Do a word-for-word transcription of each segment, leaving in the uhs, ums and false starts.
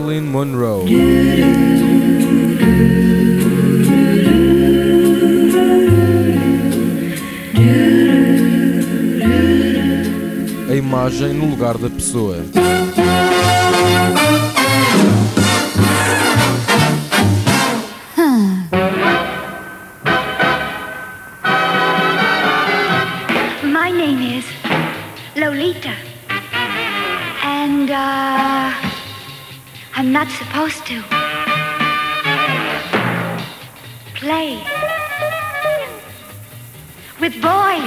Marilyn Monroe. A imagem no lugar da pessoa. My name is Lolita, and uh, I'm not supposed to play with boys.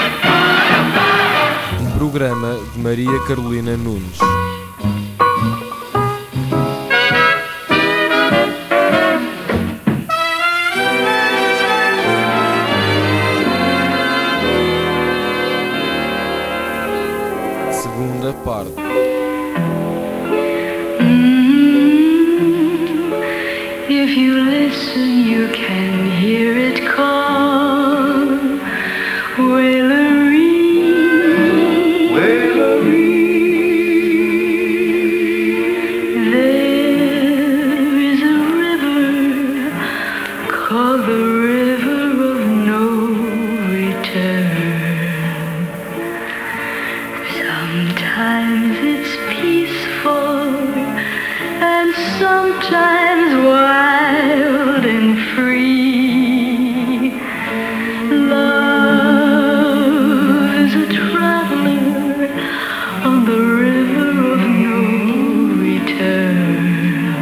Um programa de Maria Carolina Nunes. Segunda parte. Mm-hmm. If you listen, you can hear it call. Wailery, Wailery. There is a river called the River of No Return. Sometimes it's peaceful, and sometimes wild and free. Love is a traveler on the river of no return,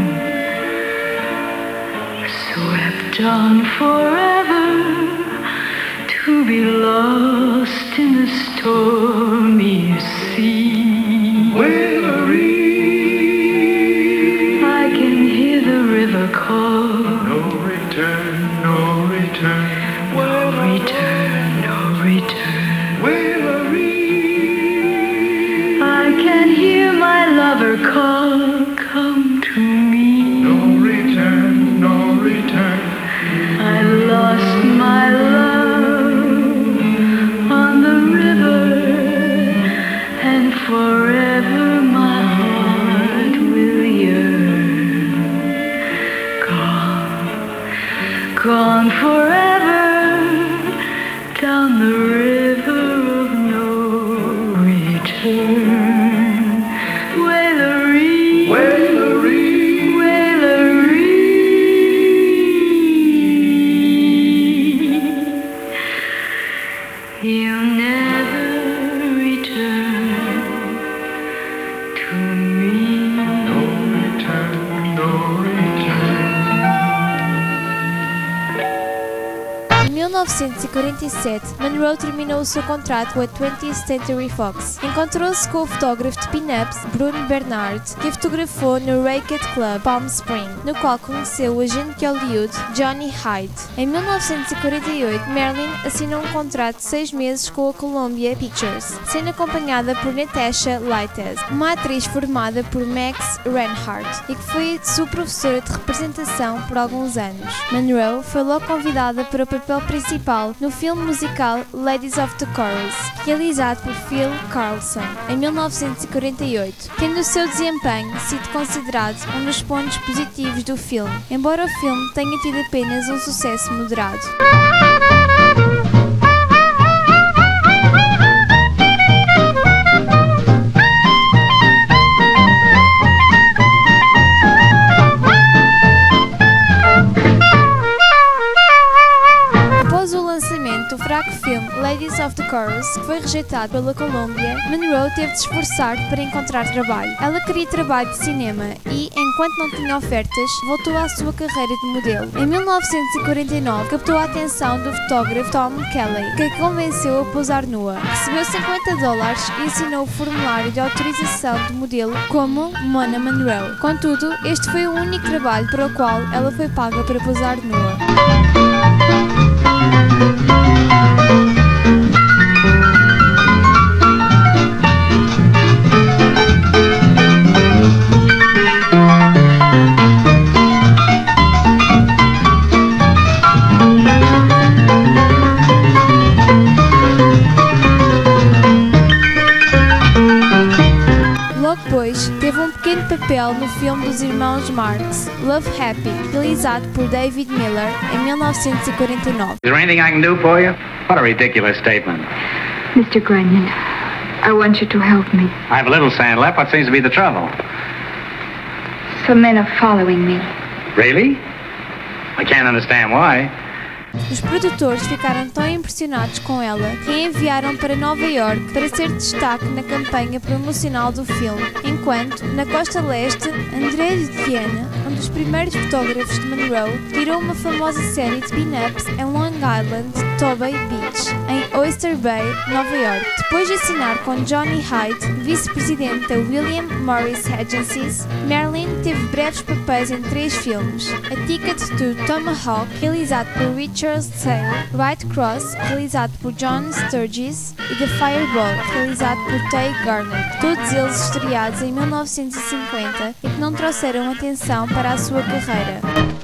swept on forever to be lost in the stormy sea. I can hear the river call. No return, no return, no return, no return. I can hear my lover call. Come to me. No return, no return. I lost my love on the river, and forever my heart will yearn. Gone, gone forever down the river of no return. Wailery, Wailery, Wailery. You'll never return to me. No return, no return. Em mil novecentos e quarenta e sete, Monroe terminou o seu contrato com a twentieth Century Fox. Encontrou-se com o fotógrafo de pin-ups Bruno Bernard, que a fotografou no Racket Club, Palm Springs, no qual conheceu o agente de Hollywood Johnny Hyde. Em mil novecentos e quarenta e oito, Marilyn assinou um contrato de seis meses com a Columbia Pictures, sendo acompanhada por Natasha Lytez, uma atriz formada por Max Reinhardt e que foi sua professora de representação por alguns anos. Monroe foi logo convidada para o papel principal no filme musical Ladies of the Chorus, realizado por Phil Carlson em mil novecentos e quarenta e oito, tendo o seu desempenho sido considerado um dos pontos positivos do filme, embora o filme tenha tido apenas um sucesso moderado. O fraco filme Ladies of the Chorus, que foi rejeitado pela Columbia, Monroe teve de esforçar para encontrar trabalho. Ela queria trabalho de cinema e, enquanto não tinha ofertas, voltou à sua carreira de modelo. Em mil novecentos e quarenta e nove, captou a atenção do fotógrafo Tom Kelly, que a convenceu a posar nua. Recebeu cinquenta dólares e assinou o formulário de autorização de modelo como Mona Monroe. Contudo, este foi o único trabalho para o qual ela foi paga para posar nua. Logo depois, teve um pequeno papel no filme dos irmãos Marx, Love Happy, realizado por David Miller em mil novecentos e quarenta e nove. Is there anything I can do for you? What a ridiculous statement. Mister Grunion, I want you to help me. I have a little sand left. What seems to be the trouble? Some men are following me. Really? I can't understand why. Os produtores ficaram tão impressionados com ela que a enviaram para Nova York para ser destaque na campanha promocional do filme, enquanto, na costa leste, André de Diana, um dos primeiros fotógrafos de Monroe, tirou uma famosa série de pin-ups em Long Island, Tobay Beach, em Oyster Bay, Nova York. Depois de assinar com Johnny Hyde, vice-presidente da William Morris Agencies, Marilyn teve breves papéis em três filmes: A Ticket to Tomahawk, realizado por Richard Sale, White Cross, realizado por John Sturgis, e The Fireball, realizado por Tay Garnett, todos eles estreados em mil novecentos e cinquenta e que não trouxeram atenção para a sua carreira.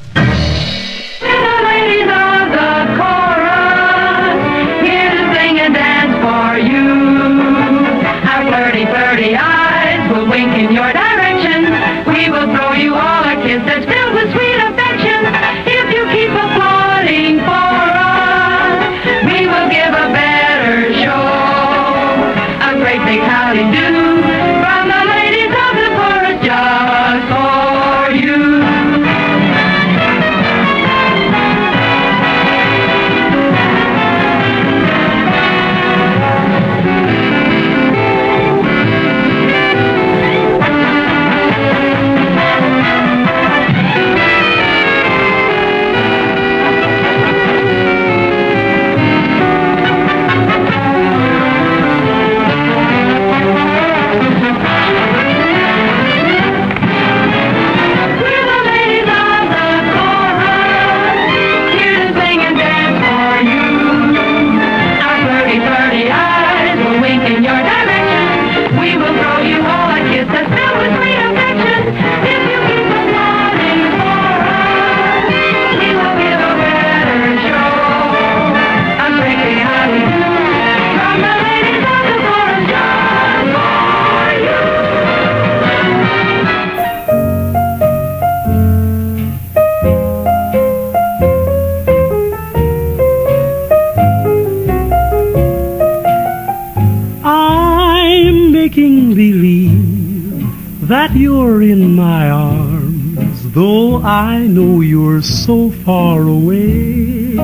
That you're in my arms, though I know you're so far away.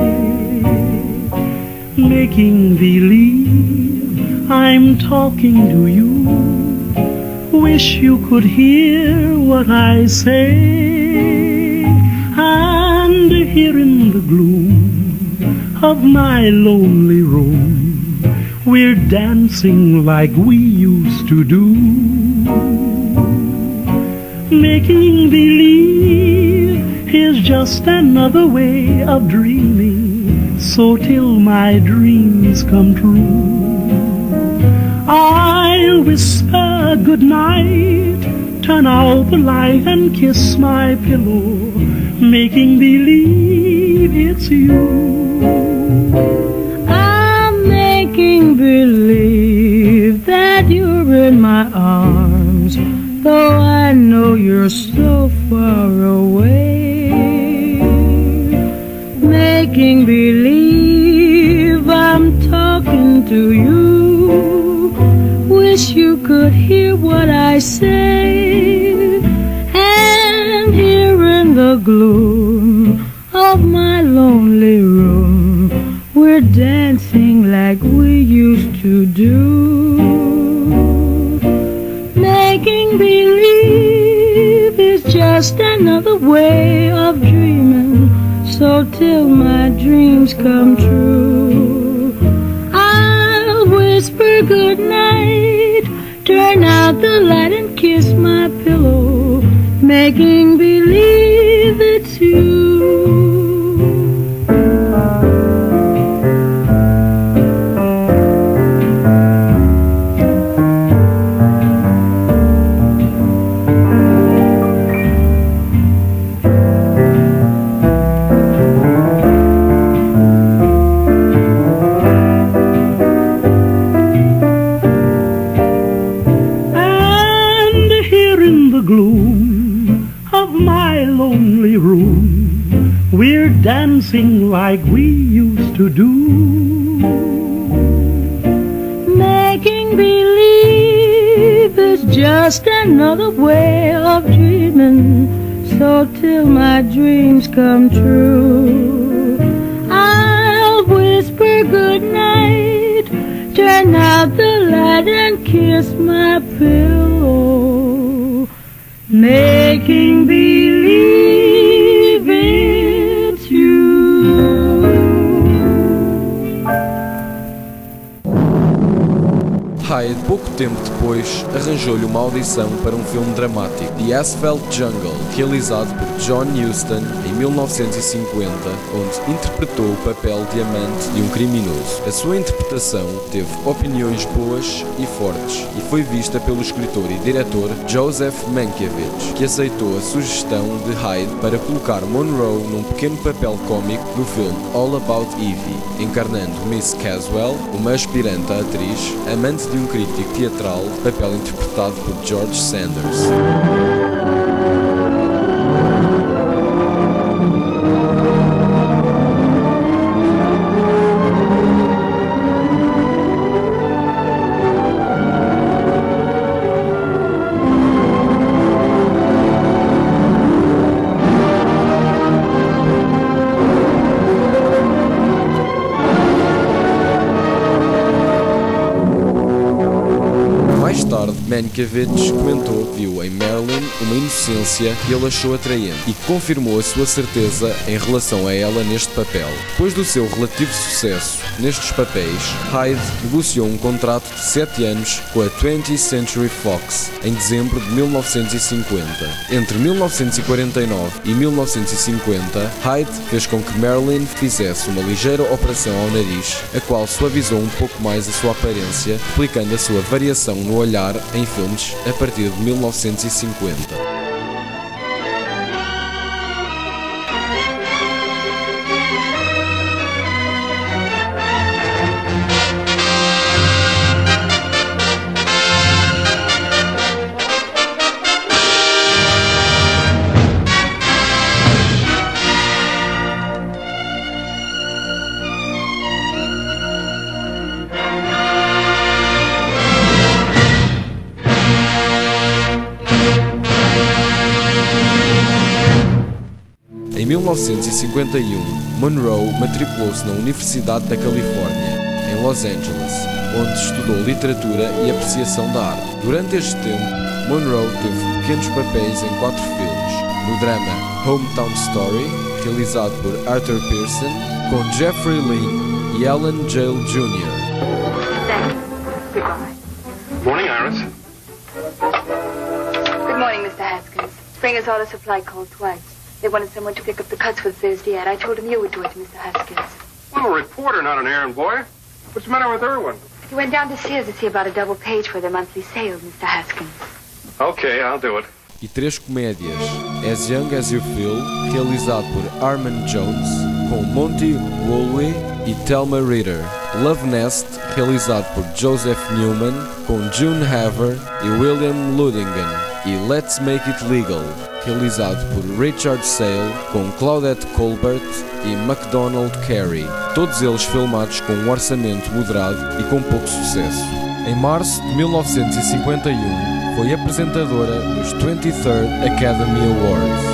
Making believe I'm talking to you. Wish you could hear what I say. And here in the gloom of my lonely room, we're dancing like we used to do. Making believe is just another way of dreaming, so till my dreams come true, I'll whisper good night, turn out the light and kiss my pillow, making believe it's you. I'm making believe that you're in my arms, though I know you're so far away. Making believe I'm talking to you. Wish you could hear what I say. And here in the gloom of my lonely room, we're dancing like we used to do. Making believe is just another way of dreaming, so till my dreams come true, I'll whisper good night, turn out the light and kiss my pillow, making believe it's you. in the gloom of my lonely room, we're dancing like we used to do. Making believe is just another way of dreaming, so till my dreams come true, I'll whisper good night, turn out the light and kiss my pillow, making believe it's you. Hyde, pouco tempo depois, arranjou-lhe uma audição para um filme dramático, The Asphalt Jungle, realizado por John Huston em mil novecentos e cinquenta, onde interpretou o papel de amante de um criminoso. A sua interpretação teve opiniões boas e fortes e foi vista pelo escritor e diretor Joseph Mankiewicz, que aceitou a sugestão de Hyde para colocar Monroe num pequeno papel cómico no filme All About Eve, encarnando Miss Caswell, uma aspirante a atriz, amante de um crítico teatral, papel interpretado por George Sanders. Mais tarde, Mankiewicz comentou que viu em Marilyn uma inocência que ele achou atraente e que confirmou a sua certeza em relação a ela neste papel. Depois do seu relativo sucesso nestes papéis, Hyde negociou um contrato de sete anos com a twentieth Century Fox em dezembro de mil novecentos e cinquenta. Entre mil novecentos e quarenta e nove e mil novecentos e cinquenta, Hyde fez com que Marilyn fizesse uma ligeira operação ao nariz, a qual suavizou um pouco mais a sua aparência, replicando a sua variação no olhar em filmes a partir de mil novecentos e cinquenta. Em mil novecentos e cinquenta e um, Monroe matriculou-se na Universidade da Califórnia, em Los Angeles, onde estudou literatura e apreciação da arte. Durante este tempo, Monroe teve pequenos papéis em quatro filmes, no drama Hometown Story, realizado por Arthur Pearson, com Jeffrey Lynn e Alan Jale Júnior Morning, Iris. Good morning, Mister Haskins. Spring has ordered supply called twice. They wanted someone to pick up the cuts for the Thursday ad. I told him you would do it, Mister Haskins. I'm a reporter, not an errand boy. What's the matter with Irwin? He went down to Sears to see about a double page for their monthly sale, Mister Haskins. Okay, I'll do it. e três comédias, As Young As You Feel, realizado por Armand Jones, com Monty Woolley e Thelma Ritter, Love Nest, realizado por Joseph Newman, com June Haver e William Ludingen, e Let's Make It Legal, realizado por Richard Sale, com Claudette Colbert e MacDonald Carey, todos eles filmados com um orçamento moderado e com pouco sucesso. Em março de mil novecentos e cinquenta e um, foi apresentadora dos twenty-third Academy Awards.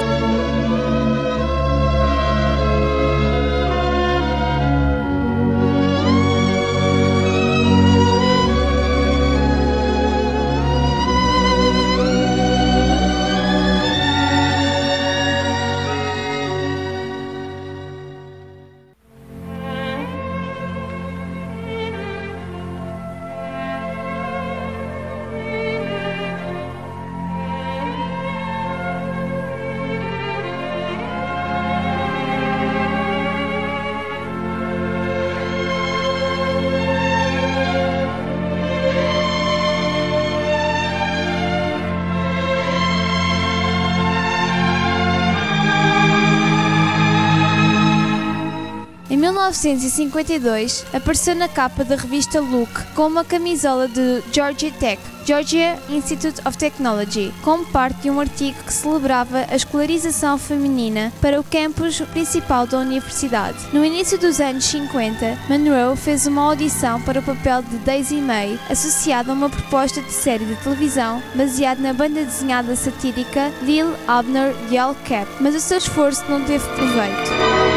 novecentos e cinquenta e dois, apareceu na capa da revista Look com uma camisola de Georgia Tech, Georgia Institute of Technology, como parte de um artigo que celebrava a escolarização feminina para o campus principal da universidade. No início dos anos cinquenta, Monroe fez uma audição para o papel de Daisy May, associada a uma proposta de série de televisão baseada na banda desenhada satírica Lil Abner Yell Cap, mas o seu esforço não teve proveito.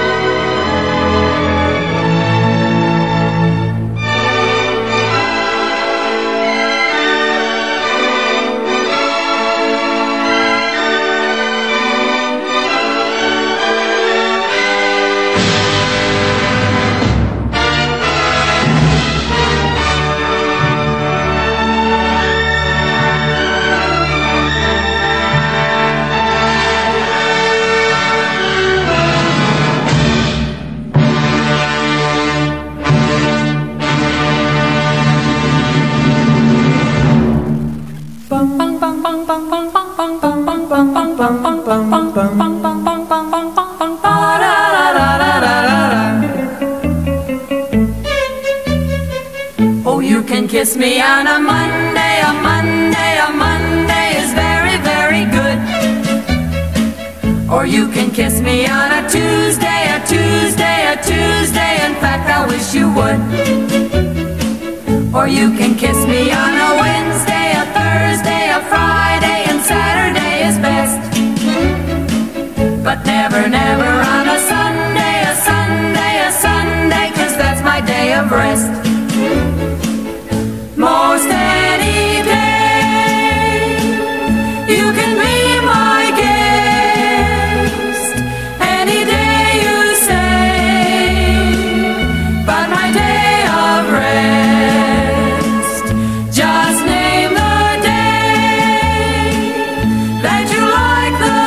Oh, you can kiss me on a Monday, a Monday, a Monday is very, very good. Or you can kiss me on a Tuesday, a Tuesday, a Tuesday, in fact I wish you would. Or you can kiss me on a Wednesday, a Thursday, a Friday, and Saturday is best. But never, never on a Sunday, a Sunday, a Sunday, 'cause that's my day of rest. Most any day, you can be my guest. Any day you say, but my day of rest. Just name the day that you like the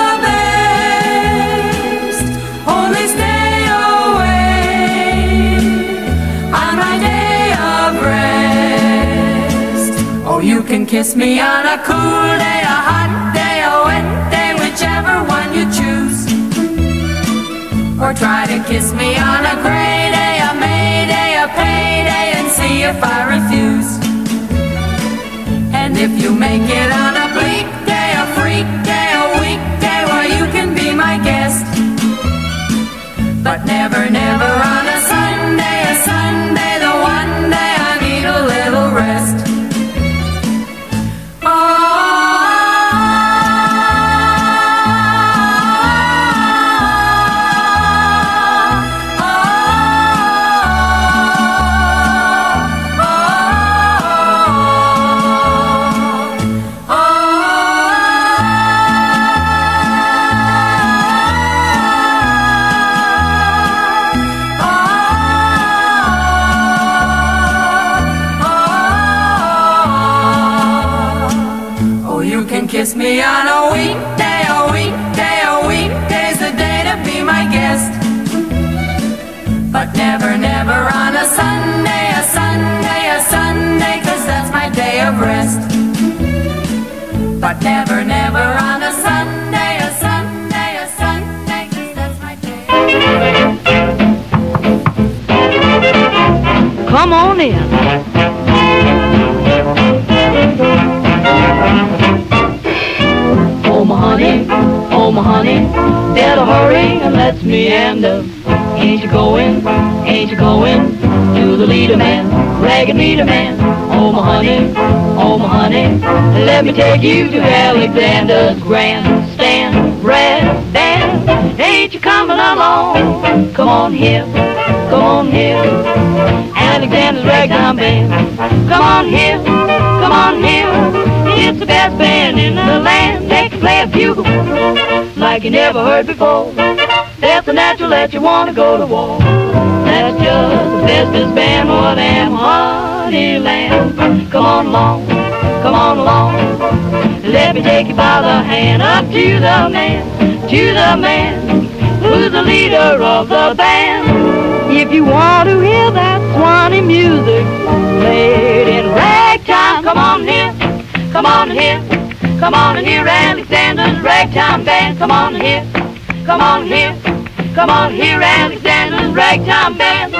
best. Only stay away on my day of rest. Oh, you can kiss me on a cool day, a hot day, a wet day, whichever one you choose. Or try to kiss me on a gray day, a May day, a payday, and see if I refuse. And if you make it on a bleak day, a freak day, a weekday, well, you can be my guest. But never, never on a Sunday, a Sunday, the one day I need a little rest. Kiss me on a weekday, a weekday, a weekday's the day to be my guest. But never, never on a Sunday, a Sunday, a Sunday, 'cause that's my day of rest. But never, never on a Sunday, a Sunday, a Sunday, 'cause that's my day. Come on in. Oh my honey, oh my honey, better hurry and let's meander. Ain't you going, ain't you going to the leader man, ragged leader man? Oh my honey, oh my honey, let me take you to Alexander's grandstand brass band. Ain't you coming along? Come on here, come on here, Alexander's ragtime band. Come on here, come on here. It's the best band in the land. They can play a bugle like you never heard before. That's the natural that you want to go to war. That's just the bestest band for them honey land. Come on along, come on along. Let me take you by the hand up to the man, to the man who's the leader of the band. If you want to hear that Swanee music played in ragtime, come on here. Come on here, come on here, Alexander's ragtime band. Come on here, come on here, Come on, here, Alexander's ragtime band.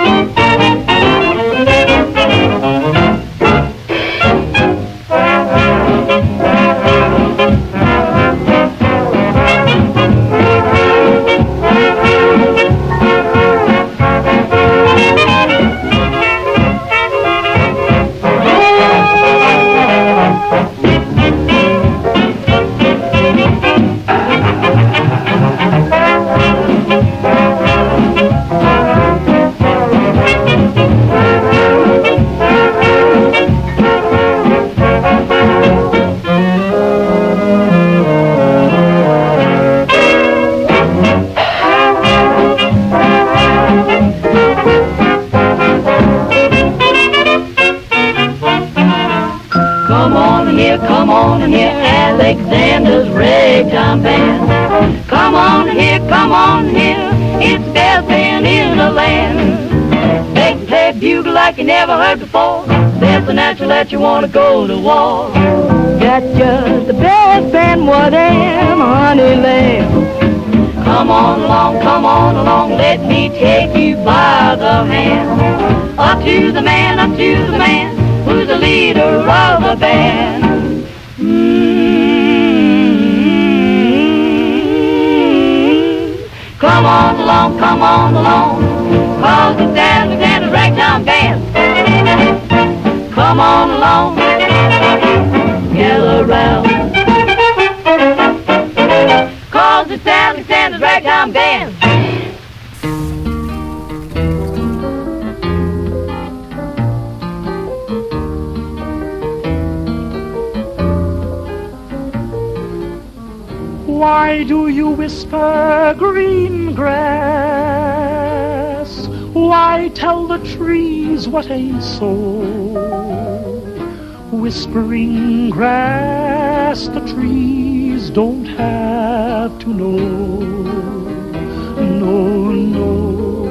Come on here, Alexander's ragtime band. Come on here, come on here, it's the best band in the land. They can play bugle like you never heard before. That's the natural that you want to go to war. Got just the best band, what am, honey lamb. Come on along, come on along, let me take you by the hand. Up to the man, up to the man, who's the leader of the band. Come on along, come on along, cause it's Alexander's ragtime band. Come on along, gather round, cause it's Alexander's ragtime band. Why do you whisper green grass? Why tell the trees what ain't so? Whispering grass, the trees don't have to know. No, no.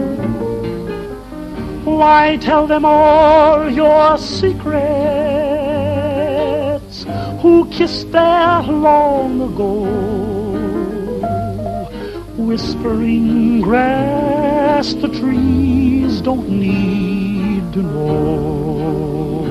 Why tell them all your secrets? Who kissed there long ago? Whispering grass, the trees don't need to know.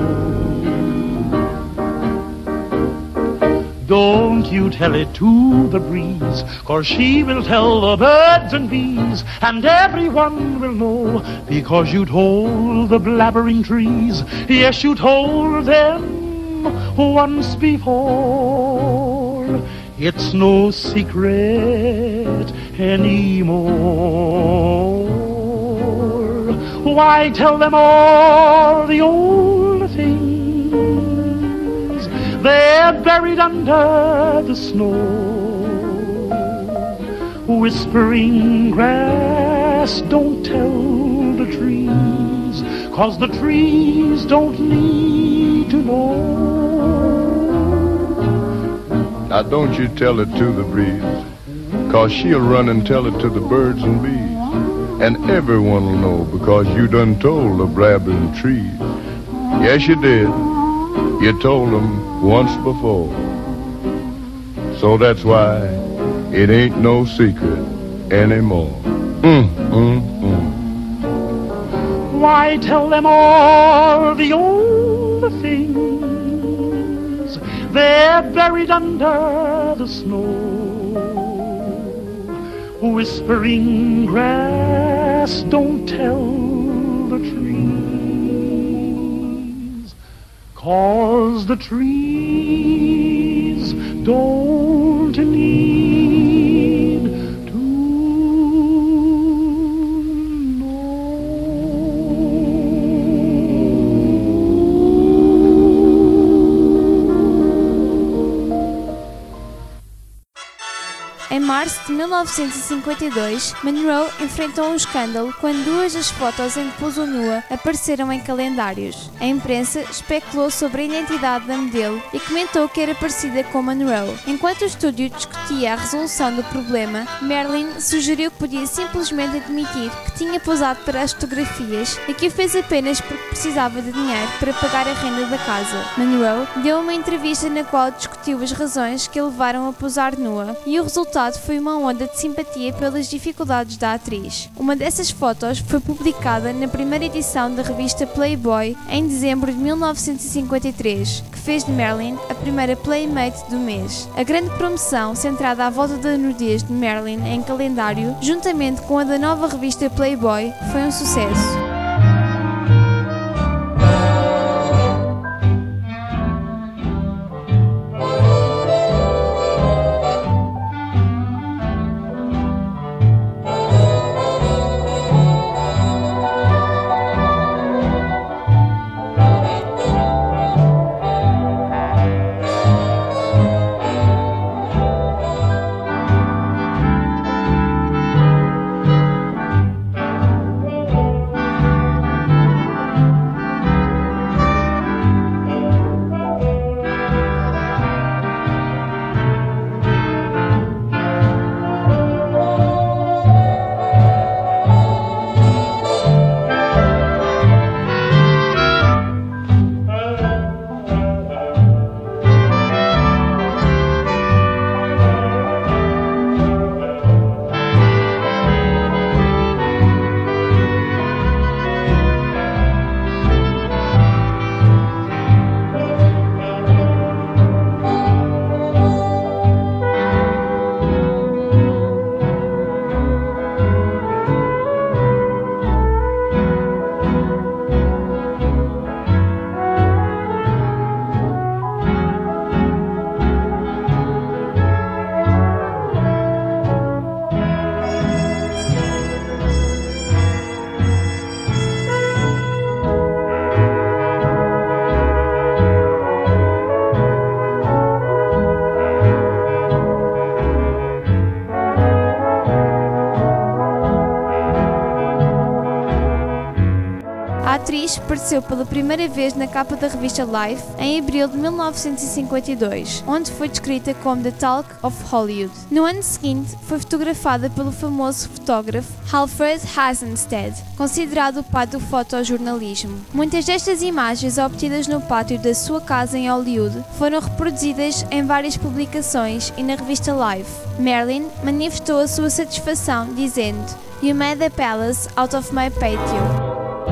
Don't you tell it to the breeze, 'cause she will tell the birds and bees, and everyone will know, because you told the blabbering trees. Yes, you told them once before. It's no secret anymore. Why tell them all the old things? They're buried under the snow. Whispering grass, don't tell the trees, 'cause the trees don't need to know. Now don't you tell it to the breeze, 'cause she'll run and tell it to the birds and bees, and everyone will know, because you done told the blabbering trees. Yes, you did. You told them once before. So that's why it ain't no secret anymore. Mm, mm, mm. Why tell them all the old things? They're buried under the snow. Whispering grass, don't tell the trees, 'cause the trees don't need to Em março de mil novecentos e cinquenta e dois, Monroe enfrentou um escândalo quando duas das fotos em que posou nua apareceram em calendários. A imprensa especulou sobre a identidade da modelo e comentou que era parecida com Monroe. Enquanto o estúdio discutia a resolução do problema, Marilyn sugeriu que podia simplesmente admitir que tinha posado para as fotografias e que o fez apenas porque precisava de dinheiro para pagar a renda da casa. Monroe deu uma entrevista na qual discutiu as razões que a levaram a posar nua, e o resultado foi uma onda de simpatia pelas dificuldades da atriz. Uma dessas fotos foi publicada na primeira edição da revista Playboy em dezembro de mil novecentos e cinquenta e três, que fez de Marilyn a primeira Playmate do mês. A grande promoção, centrada à volta da nudez de Marilyn em calendário, juntamente com a da nova revista Playboy, foi um sucesso. A atriz apareceu pela primeira vez na capa da revista Life em abril de mil novecentos e cinquenta e dois, onde foi descrita como The Talk of Hollywood. No ano seguinte, foi fotografada pelo famoso fotógrafo Alfred Eisenstadt, considerado o pai do fotojornalismo. Muitas destas imagens, obtidas no pátio da sua casa em Hollywood, foram reproduzidas em várias publicações e na revista Life. Marilyn manifestou a sua satisfação, dizendo: "You made a palace out of my patio."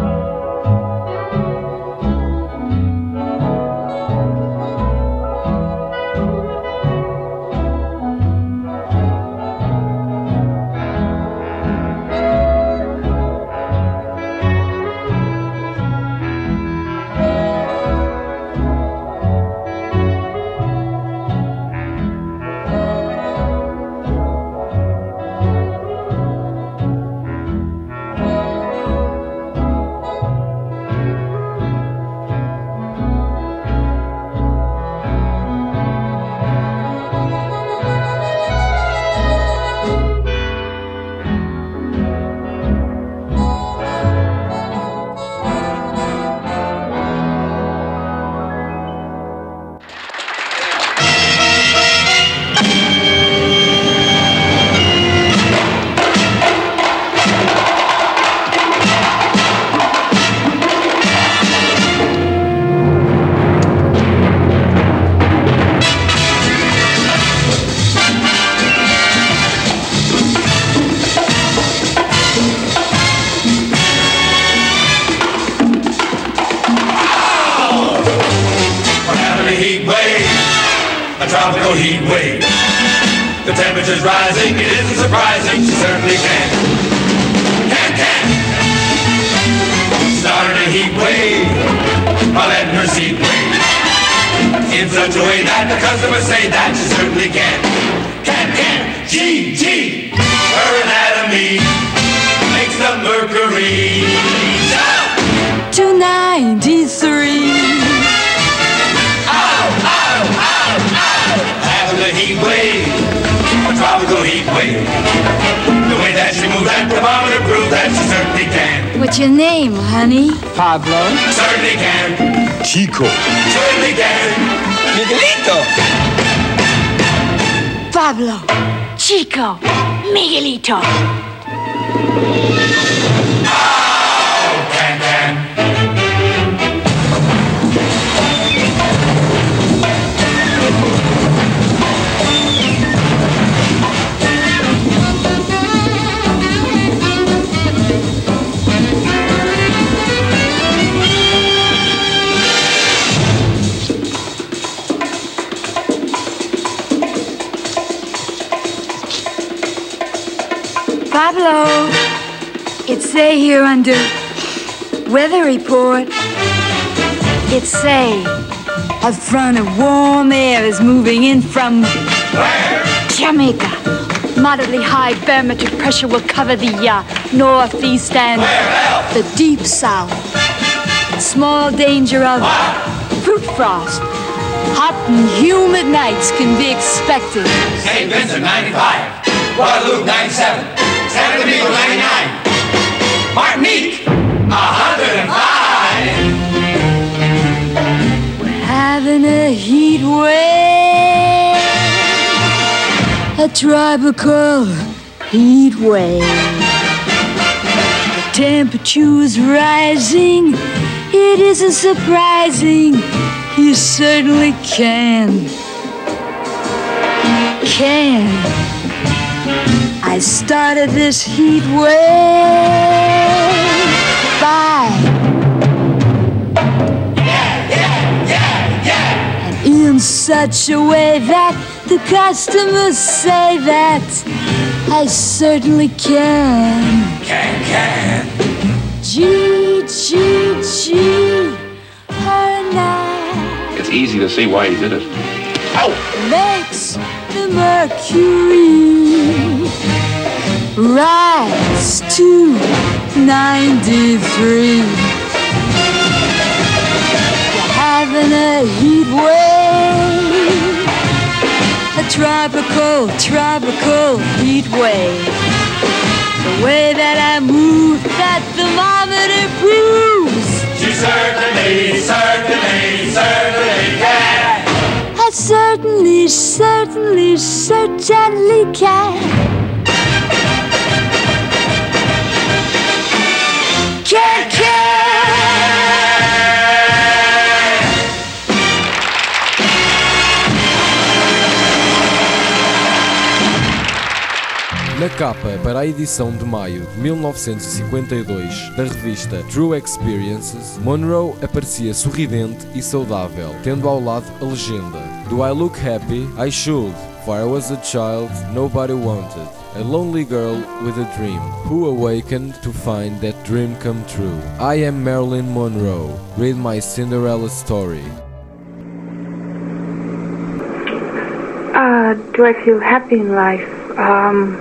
Tropical heat wave. The temperature's rising, it isn't surprising, she certainly can. Can, can. Started a heat wave while letting her seat wave. In such a way that the customers say that she certainly can. Can, can. G, G. Her anatomy makes the mercury jump. two ninety-three. The heat wave, a tropical heat wave. The way that she moves that thermometer proves that she certainly can. What's your name, honey? Pablo. Certainly can. Chico. Certainly can. Miguelito. Pablo. Chico. Miguelito. Pablo, it's say here under weather report. It's say a front of warm air is moving in from Where? Jamaica. Moderately high barometric pressure will cover the uh, northeast and the deep south. Small danger of fruit frost. Hot and humid nights can be expected. Saint Vincent, ninety-five. Guadeloupe, ninety-seven. San Domingo, ninety-nine. Martinique, one hundred five. We're having a heat wave. A tropical heat wave. The temperature is rising. It isn't surprising. You certainly can. Can. I started this heat wave by Yeah, yeah, yeah, yeah. and in such a way that the customers say that I certainly can. Can, can. G, G, G, her now It's easy to see why he did it. makes the mercury rise to ninety-three. We're having a heat wave, a tropical, tropical heat wave. The way that I move, that thermometer proves. She certainly, certainly, certainly can. I certainly, certainly, certainly can. Can, can. Na capa para a edição de maio de mil novecentos e cinquenta e dois da revista True Experiences, Monroe aparecia sorridente e saudável, tendo ao lado a legenda: Do I look happy? I should, for I was a child nobody wanted, a lonely girl with a dream, who awakened to find that dream come true. I am Marilyn Monroe, read my Cinderella story. Uh, do I feel happy in life? Um,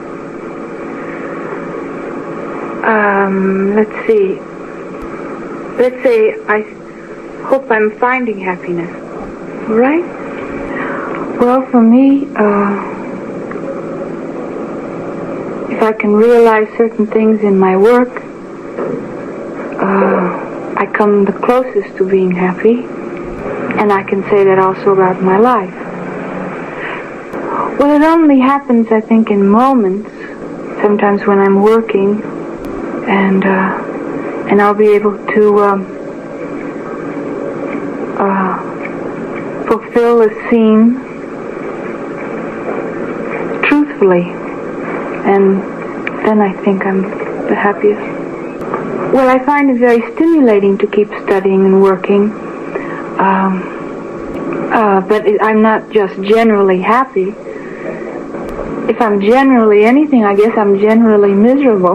um, let's see. Let's say I hope I'm finding happiness. Right? Well, for me, uh, if I can realize certain things in my work, uh, I come the closest to being happy, and I can say that also about my life. Well, it only happens, I think, in moments. Sometimes when I'm working, and uh, and I'll be able to um, uh, fulfill a scene truthfully, and then I think I'm the happiest. Well, I find it very stimulating to keep studying and working. Um, uh, but it, I'm not just generally happy. If I'm generally anything, I guess I'm generally miserable.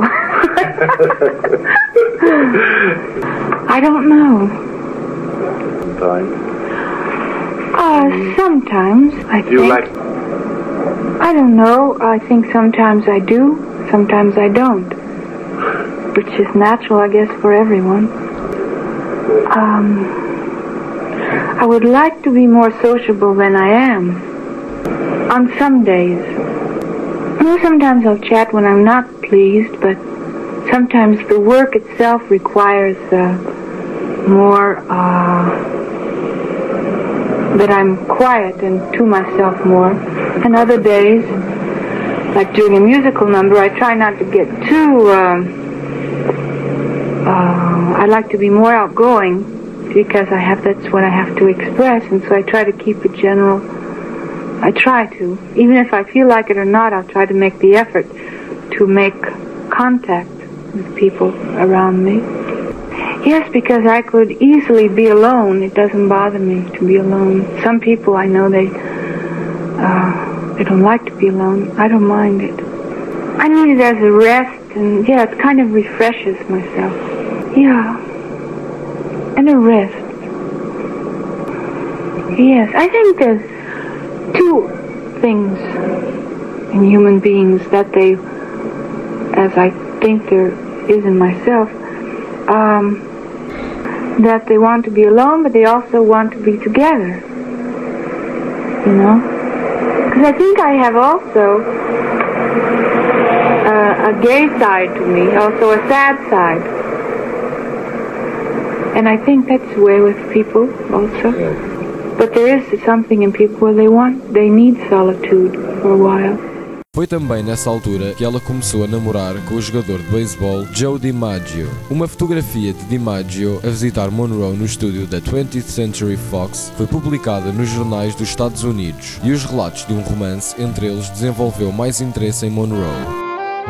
I don't know. Sometimes. Uh, sometimes, I Do you think. like... I don't know. I think sometimes I do, sometimes I don't. Which is natural, I guess, for everyone. Um, I would like to be more sociable than I am. On some days. Well, sometimes I'll chat when I'm not pleased, but sometimes the work itself requires uh, more, uh, that I'm quiet and to myself more. And other days, like during a musical number, I try not to get too, uh, uh, I like to be more outgoing because I have, that's what I have to express, and so I try to keep it general. I try to. Even if I feel like it or not, I'll try to make the effort to make contact with people around me. Yes, because I could easily be alone. It doesn't bother me to be alone. Some people I know, they uh, they don't like to be alone. I don't mind it. I need it as a rest, and yeah, it kind of refreshes myself. Yeah. And a rest. Yes, I think there's two things in human beings that they, as I think there is in myself, um, that they want to be alone, but they also want to be together. You know? Because I think I have also uh, a gay side to me, also a sad side. And I think that's the way with people also. But there is something in people where they want, they need solitude for a while. Foi também nessa altura que ela começou a namorar com o jogador de beisebol Joe DiMaggio. Uma fotografia de DiMaggio a visitar Monroe no estúdio da twentieth Century Fox foi publicada nos jornais dos Estados Unidos, e os relatos de um romance entre eles desenvolveu mais interesse em Monroe.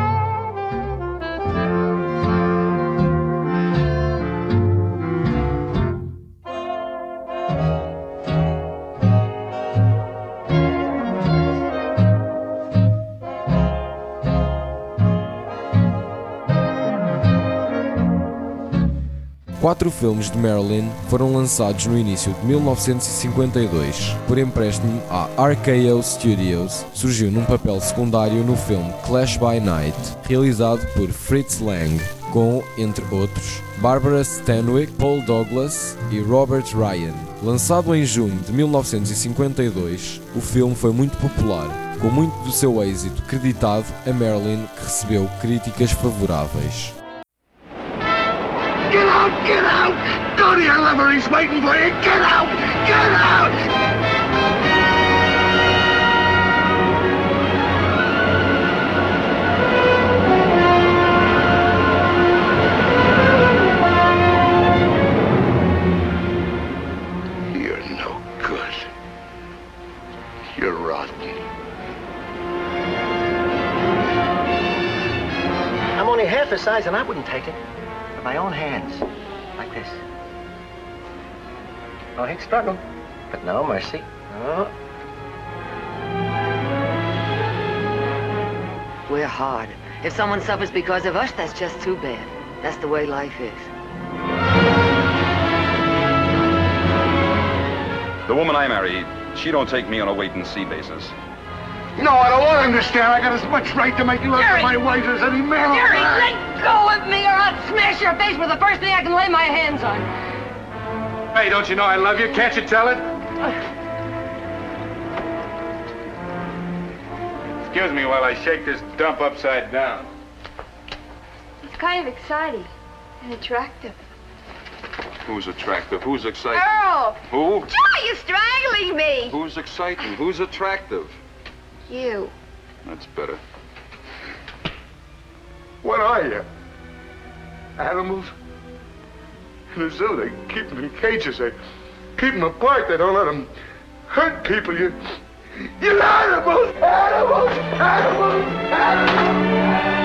Quatro filmes de Marilyn foram lançados no início de mil novecentos e cinquenta e dois. Por empréstimo à R K O Studios, surgiu num papel secundário no filme Clash by Night, realizado por Fritz Lang, com, entre outros, Barbara Stanwyck, Paul Douglas e Robert Ryan. Lançado em junho de mil novecentos e cinquenta e dois, o filme foi muito popular, com muito do seu êxito creditado a Marilyn, que recebeu críticas favoráveis. Get out! Get out! Go to your lover, he's waiting for you! Get out! Get out! You're no good. You're rotten. I'm only half the size and I wouldn't take it. My own hands, like this. Oh, he'd struggle, but no mercy. No. We're hard. If someone suffers because of us, that's just too bad. That's the way life is. The woman I marry, she don't take me on a wait-and-see basis. No, I don't want to understand. I got as much right to make love to my wife as any man on Jerry, earth. let go of me or I'll smash your face with the first thing I can lay my hands on. Hey, don't you know I love you? Can't you tell it? Excuse me while I shake this dump upside down. It's kind of exciting and attractive. Who's attractive? Who's exciting? Earl! Who? Joe, you're strangling me! Who's exciting? Who's attractive? You. That's better. What are you? Animals? In a zoo, they keep them in cages. They keep them apart. They don't let them hurt people. You, you animals! Animals! Animals! Animals!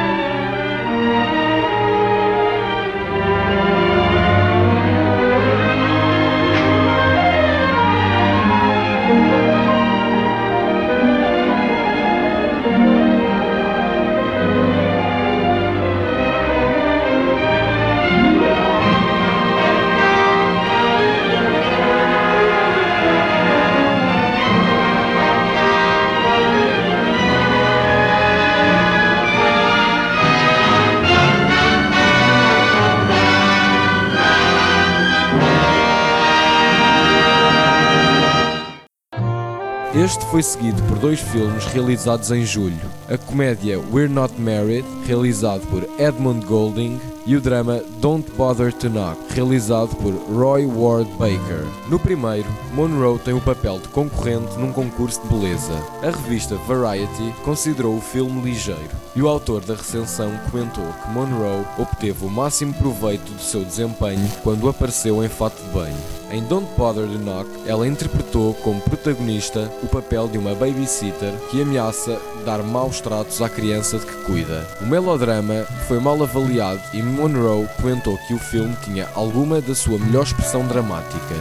Este foi seguido por dois filmes realizados em julho, a comédia We're Not Married, realizado por Edmund Goulding, e o drama Don't Bother to Knock, realizado por Roy Ward Baker. No primeiro, Monroe tem o papel de concorrente num concurso de beleza. A revista Variety considerou o filme ligeiro, e o autor da recensão comentou que Monroe obteve o máximo proveito do seu desempenho quando apareceu em fato de banho. Em Don't Bother to Knock, ela interpretou como protagonista o papel de uma babysitter que ameaça dar maus tratos à criança de que cuida. O melodrama foi mal avaliado e Monroe comentou que o filme tinha alguma da sua melhor expressão dramática.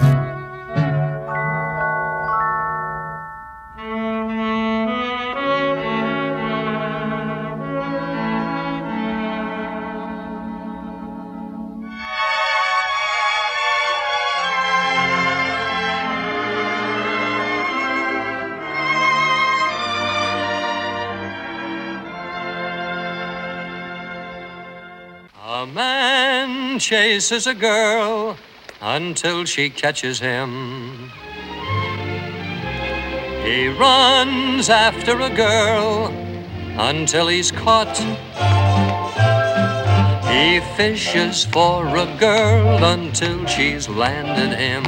A man chases a girl until she catches him. He runs after a girl until he's caught. He fishes for a girl until she's landed him.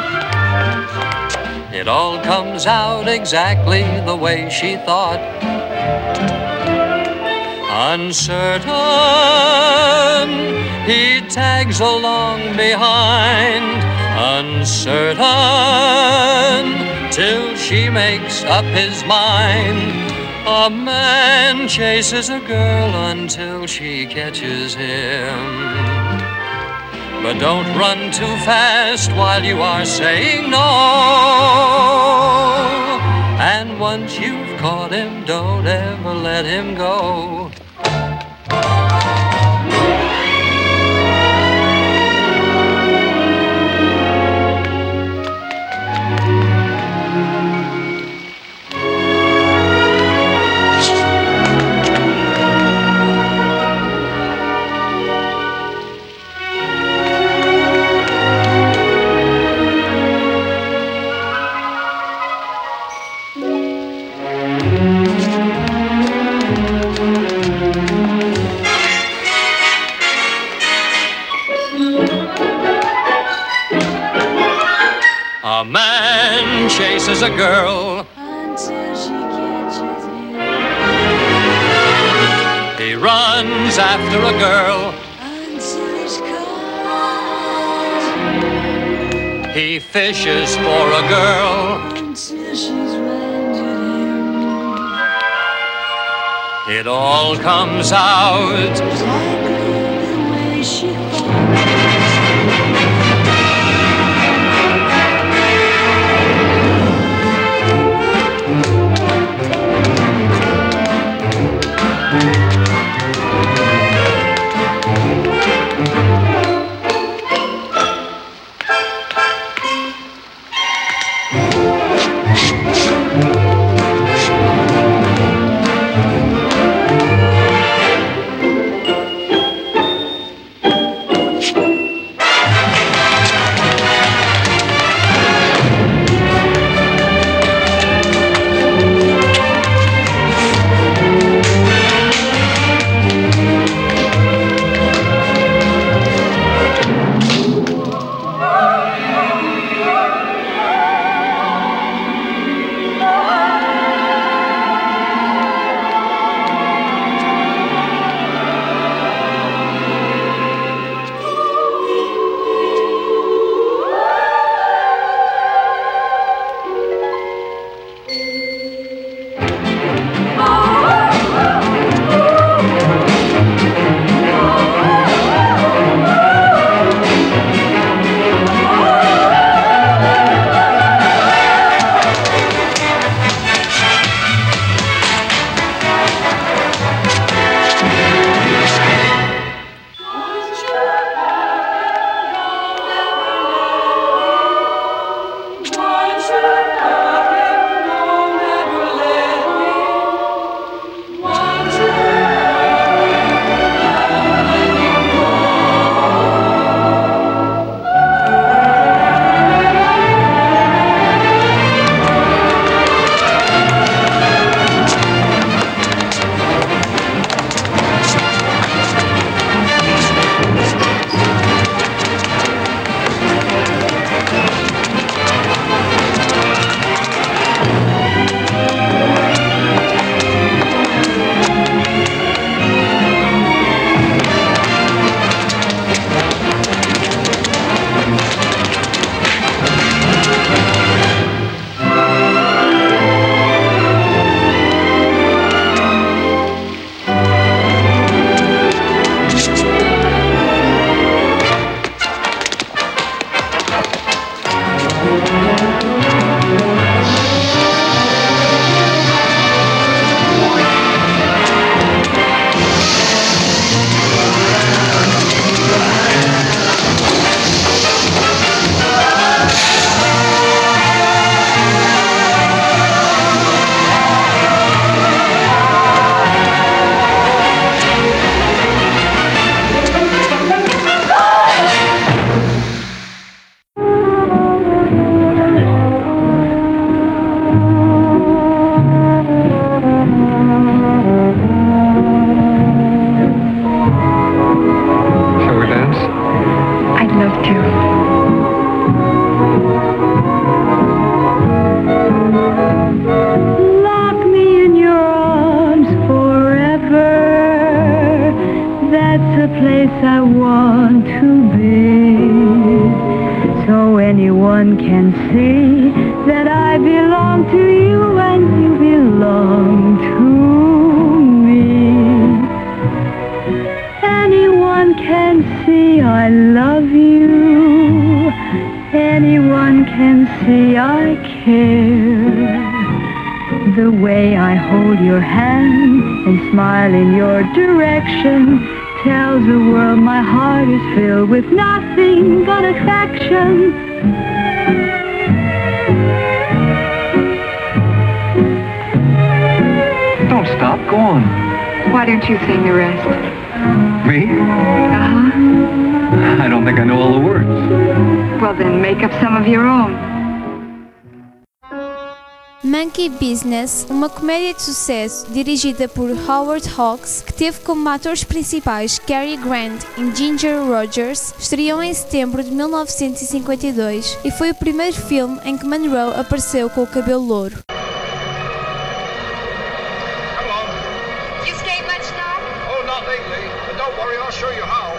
It all comes out exactly the way she thought. Uncertain, he tags along behind. Uncertain, till she makes up his mind. A man chases a girl until she catches him. But don't run too fast while you are saying no. And once you've caught him, don't ever let him go. A man chases a girl until she catches him. He runs after a girl until he's caught. He fishes for a girl until she's landed him. It all comes out exactly the way she thought. see I care. The way I hold your hand and smile in your direction tells the world my heart is filled with nothing but affection. Don't stop, go on. Why don't you sing the rest? Me? Uh-huh. I don't think I know all the words. Well, then make up some of your own. Monkey Business, uma comédia de sucesso dirigida por Howard Hawks, que teve como atores principais Cary Grant e Ginger Rogers, estreou em setembro de mil novecentos e cinquenta e dois e foi o primeiro filme em que Monroe apareceu com o cabelo louro. You skate much now? Oh, not lately. But don't worry, I'll show you how.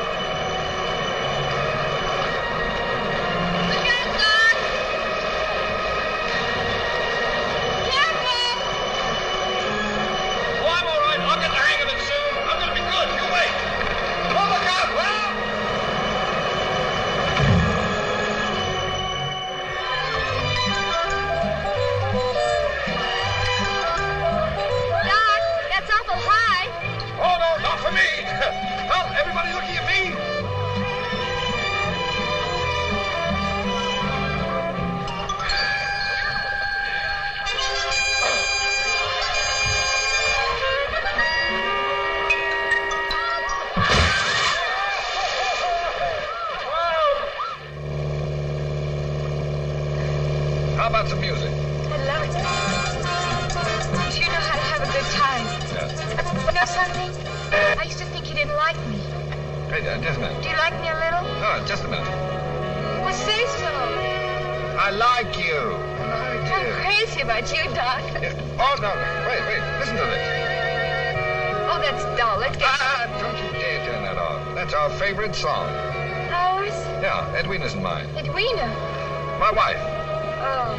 How about some music? I love it. You know how to have a good time. Yes. You know something? I used to think you didn't like me. Hey, uh, just a minute. Do you like me a little? No, just a minute. Well, say so. I like you. I like I'm you. crazy about you, Doc. Yeah. Oh, no, no. Wait, wait. Listen to this. Oh, that's dull. Let's get... Ah, don't you dare turn that off. That's our favorite song. Ours? Yeah, Edwina's and mine. Edwina? My wife. Oh.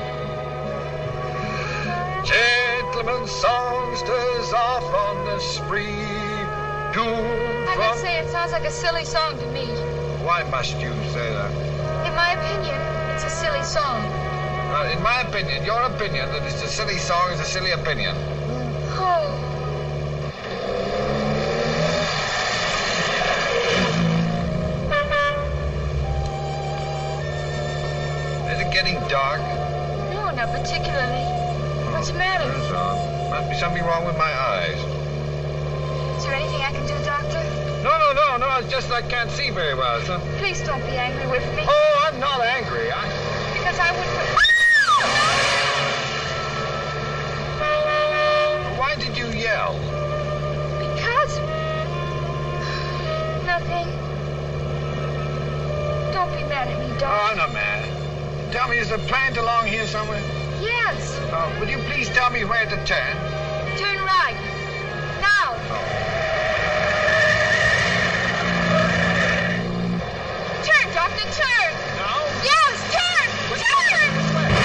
Gentlemen songsters off on the spree. To I from... must say, it sounds like a silly song to me. Why must you say that? In my opinion, it's a silly song. Uh, in my opinion, your opinion that it's a silly song is a silly opinion. Oh. Is it getting dark? No, not particularly. What's the matter? That's wrong. Must be something wrong with my eyes. Is there anything I can do, Doctor? No, no, no, no. It's just I can't see very well, so. Please don't be angry with me. Oh, I'm not angry. I... Because I wouldn't... Why did you yell? Because... Nothing. Don't be mad at me, Oh, Doc. I'm not mad. Tell me, is the plant along here somewhere? Yes. Oh, would you please tell me where to turn? Turn right. Now. Turn, Doctor, turn. No? Yes, turn. Turn.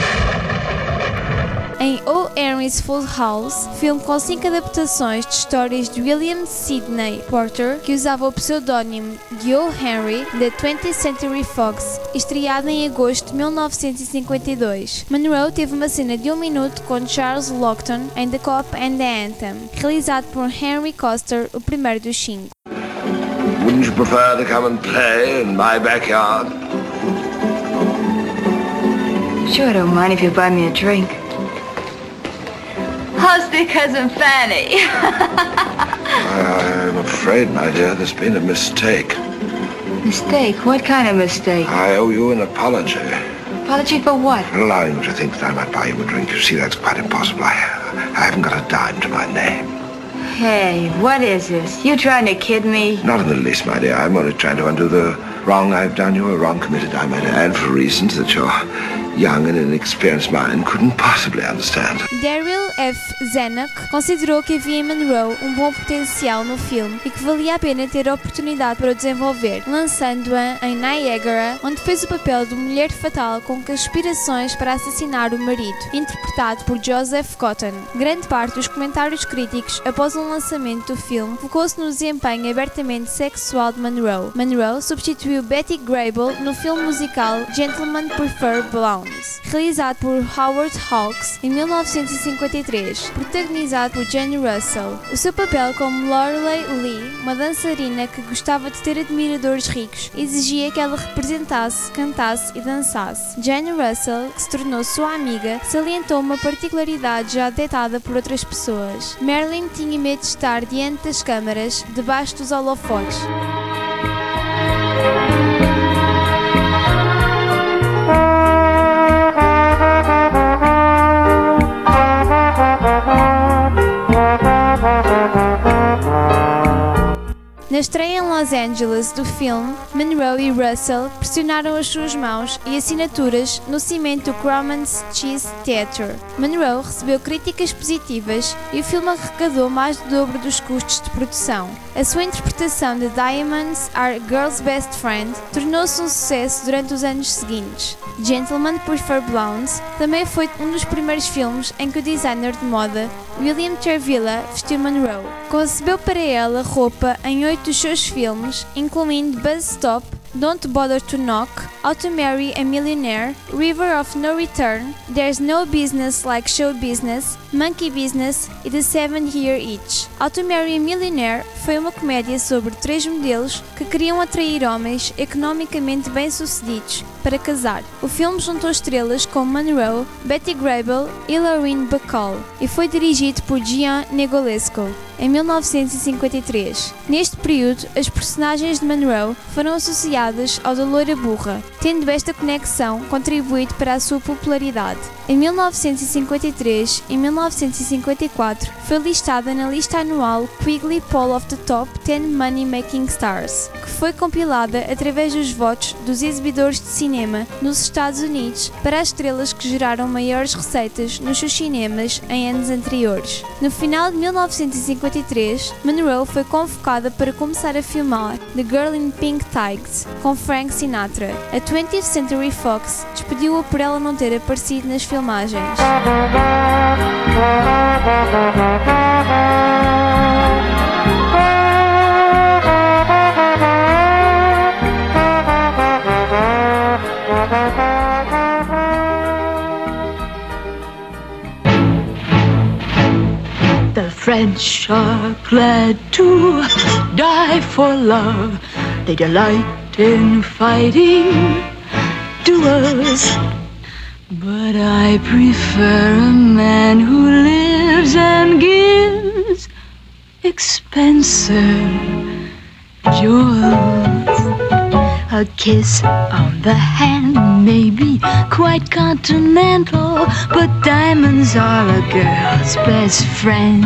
Em O. Henry's Full House, filme com cinco adaptações de histórias de William Sidney Porter, que usava o pseudónimo de O. Henry, da twentieth Century Fox, estreado em agosto de mil novecentos e cinquenta e dois. Monroe teve uma cena de um minuto com Charles Laughton em The Cop and the Anthem, realizado por Henry Coster, o primeiro dos cinco. Wouldn't you prefer to come and play in my backyard? Sure, I don't mind if you buy me a drink. How's the cousin Fanny? I'm afraid, my dear, there's been a mistake. Mistake? What kind of mistake? I owe you an apology. Apology for what? For allowing you to think that I might buy you a drink. You see, that's quite impossible. I, I haven't got a dime to my name. Hey, what is this? You trying to kid me? Not in the least, my dear. I'm only trying to undo the wrong I've done you, a wrong committed, I might add, for reasons that your young and inexperienced mind couldn't possibly understand. Daryl F. Zanuck considerou que havia em Monroe um bom potencial no filme e que valia a pena ter a oportunidade para o desenvolver, lançando-a em Niagara, onde fez o papel de mulher fatal com conspirações para assassinar o marido, interpretado por Joseph Cotton. Grande parte dos comentários críticos após o lançamento do filme focou-se no desempenho abertamente sexual de Monroe. Monroe substituiu Betty Grable no filme musical Gentlemen Prefer Blondes. Bones, realizado por Howard Hawks em mil novecentos e cinquenta e três, protagonizado por Jane Russell. O seu papel como Lorelei Lee, uma dançarina que gostava de ter admiradores ricos, exigia que ela representasse, cantasse e dançasse. Jane Russell, que se tornou sua amiga, salientou uma particularidade já detectada por outras pessoas. Marilyn tinha medo de estar diante das câmaras, debaixo dos holofotes. Na estreia em Los Angeles do filme, Monroe e Russell pressionaram as suas mãos e assinaturas no cimento do Cromans Cheese Theatre. Monroe recebeu críticas positivas e o filme arrecadou mais do dobro dos custos de produção. A sua interpretação de Diamonds Are a Girl's Best Friend tornou-se um sucesso durante os anos seguintes. Gentlemen Prefer Blondes também foi um dos primeiros filmes em que o designer de moda William Tervilla vestiu Monroe. Concebeu para ela roupa em oito dos seus filmes, incluindo Bus Stop, Don't Bother to Knock, How to Marry a Millionaire, River of No Return, There's No Business Like Show Business, Monkey Business e The Seven Year Itch. How to Marry a Millionaire foi uma comédia sobre três modelos que queriam atrair homens economicamente bem-sucedidos para casar. O filme juntou estrelas como Monroe, Betty Grable e Lorraine Bacall e foi dirigido por Gian Negolesco em mil novecentos e cinquenta e três. Neste período, as personagens de Monroe foram associadas ao da loira burra, tendo esta conexão contribuído para a sua popularidade. Em mil novecentos e cinquenta e três e mil novecentos e cinquenta e quatro foi listada na lista anual Quigley Poll of the Top dez Money Making Stars, que foi compilada através dos votos dos exibidores de cinema nos Estados Unidos para as estrelas que geraram maiores receitas nos seus cinemas em anos anteriores. No final de mil novecentos e cinquenta e três, Monroe foi convocada para começar a filmar The Girl in Pink Tights com Frank Sinatra. A twentieth Century Fox despediu-a por ela não ter aparecido nas filmagens. The French are glad to die for love. They delight in fighting duels. But I prefer a man who lives and gives expensive jewels. A kiss on the hand may be quite continental, but diamonds are a girl's best friend.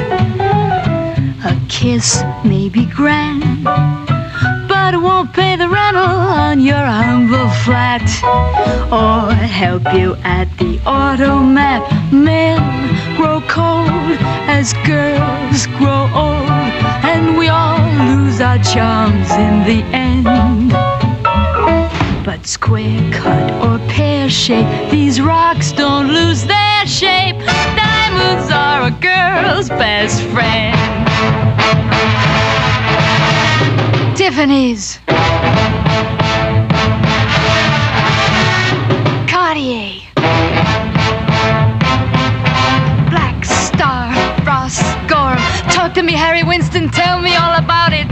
A kiss may be grand, but it won't pay the rental on your humble flat, or help you at the automat. Men grow cold as girls grow old, and we all lose our charms in the end. But square cut or pear shape, these rocks don't lose their shape. Diamonds are a girl's best friend. Tiffany's, Cartier, Black Star, Ross Gorham. Talk to me, Harry Winston, tell me all about it.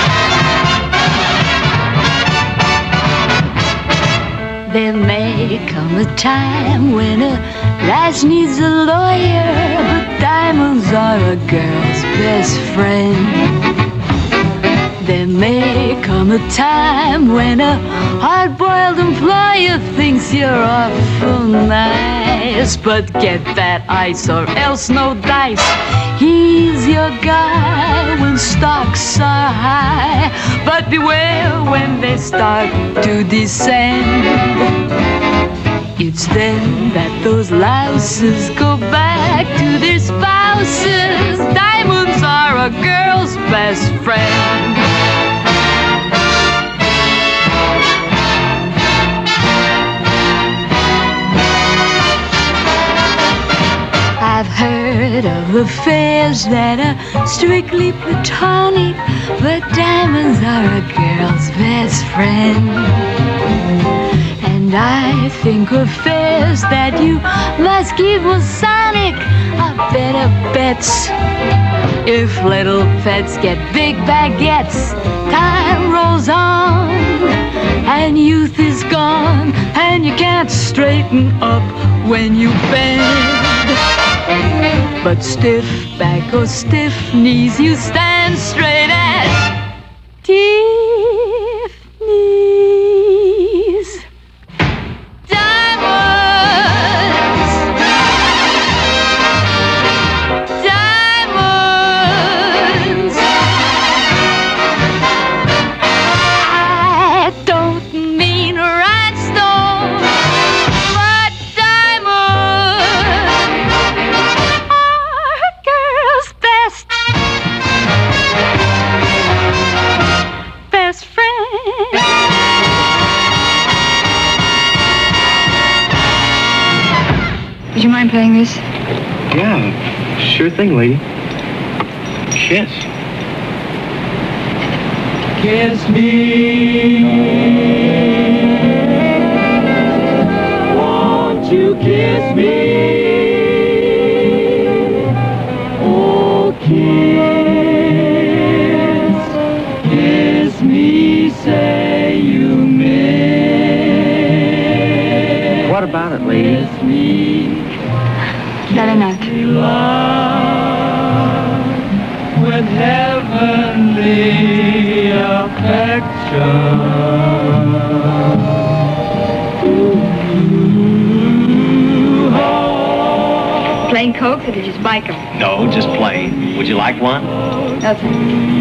There may come a time when a lass needs a lawyer, but diamonds are a girl's best friend. There may come a time when a hard-boiled employer thinks you're awful nice, but get that ice or else no dice. He's your guy when stocks are high, but beware when they start to descend. It's then that those louses go back to their spouses. Diamonds are a girl's best friend. I've heard of affairs that are strictly platonic, but diamonds are a girl's best friend. And And I think of fares that you must give Masonic a better bets. If little pets get big baguettes, time rolls on, and youth is gone, and you can't straighten up when you bend. But stiff back or stiff knees, you stand straight as Tiffany's. Diamonds, diamonds. I don't mean rhinestones, but diamonds are a girl's best, best friend. Would you mind playing this? Yeah, sure thing, lady. Kiss. Kiss me. Won't you kiss me? Oh, kiss. Kiss me, say you may. What about it, lady? Kiss me. Not enough. Love with heavenly affection. Plain Cokes or did you spike them? No, just plain. Would you like one? Nothing.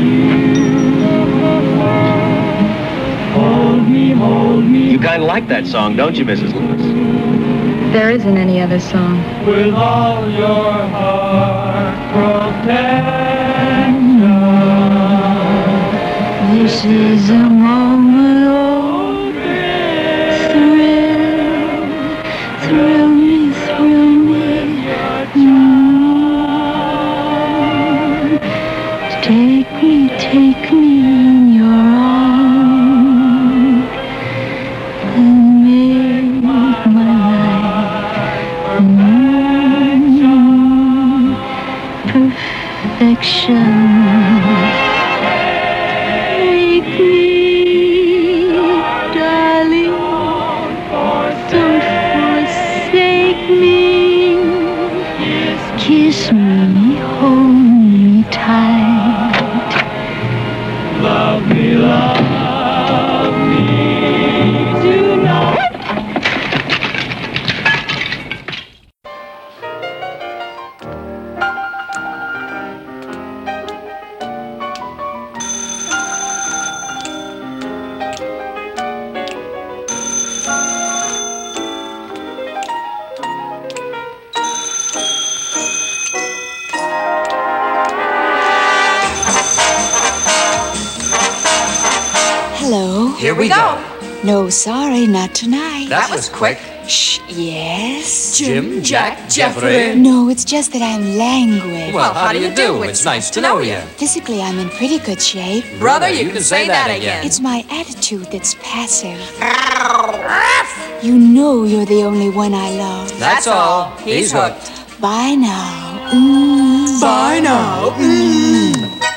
Hold me, hold me. You kind of like that song, don't you, Missus Lewis? There isn't any other song. With all your heart protection. This is a moment of thrill. Thrill me, thrill me. Mm. Take me, take me in your arms and make my life mm, perfection. Make me, darling, don't forsake me. Kiss me, hold me tight. Love me, love me tonight. Hello. Here we go. No, sorry, not tonight. That was quick. Shh, yes? Jim, Jack, Jeffrey. No, it's just that I'm languid. Well, how do you do? It's nice to know you. Physically, I'm in pretty good shape. Brother, you can say that again. It's my attitude that's passive. You know you're the only one I love. That's all. He's hooked. Bye now. Mm. Bye now. Mm.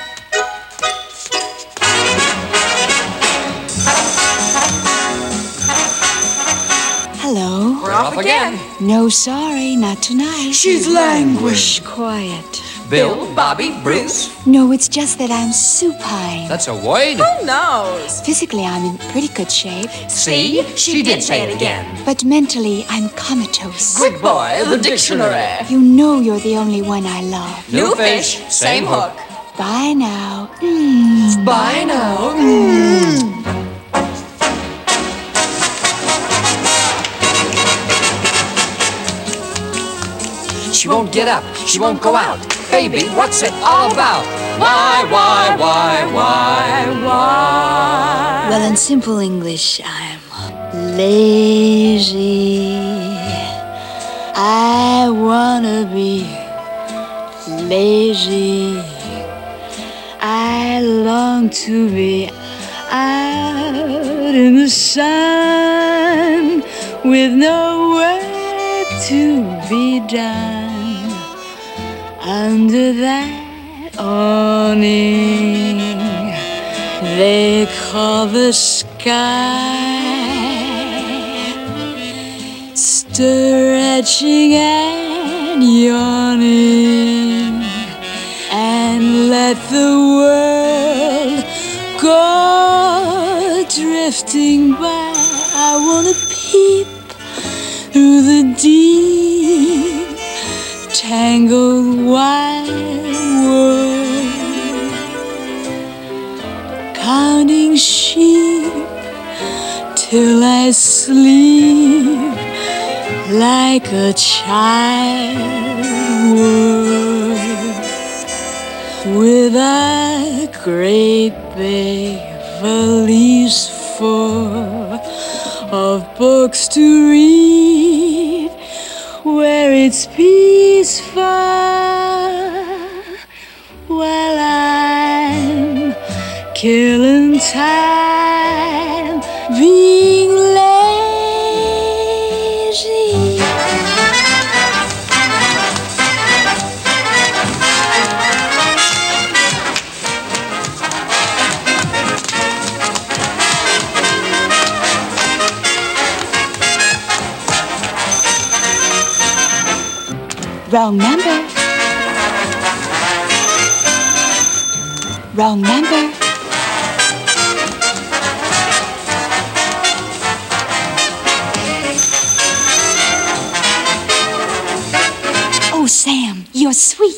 Hello. We're off again. No, sorry, not tonight. She's languid. Shh, quiet. Bill, Bobby, Bruce. No, it's just that I'm supine. That's a word. Who knows? Physically, I'm in pretty good shape. See? She did say it again. But mentally, I'm comatose. Good boy, the dictionary. You know you're the only one I love. New fish, same hook. Bye now. Mm. Bye now. Mm. She won't get up. She won't go out. Baby, what's it all about? Why, why, why, why, why? Well, in simple English, I'm lazy. I wanna be lazy. I long to be out in the sun with no work to be done under that awning they call the sky, stretching and yawning, and let the world go drifting by. I wanna peep through the deep, tangled wide world, counting sheep till I sleep like a child would, with a great big valise full of books to read, where it's peaceful while I'm killing time being lazy. Wrong number. Wrong number. Oh, Sam, you're sweet.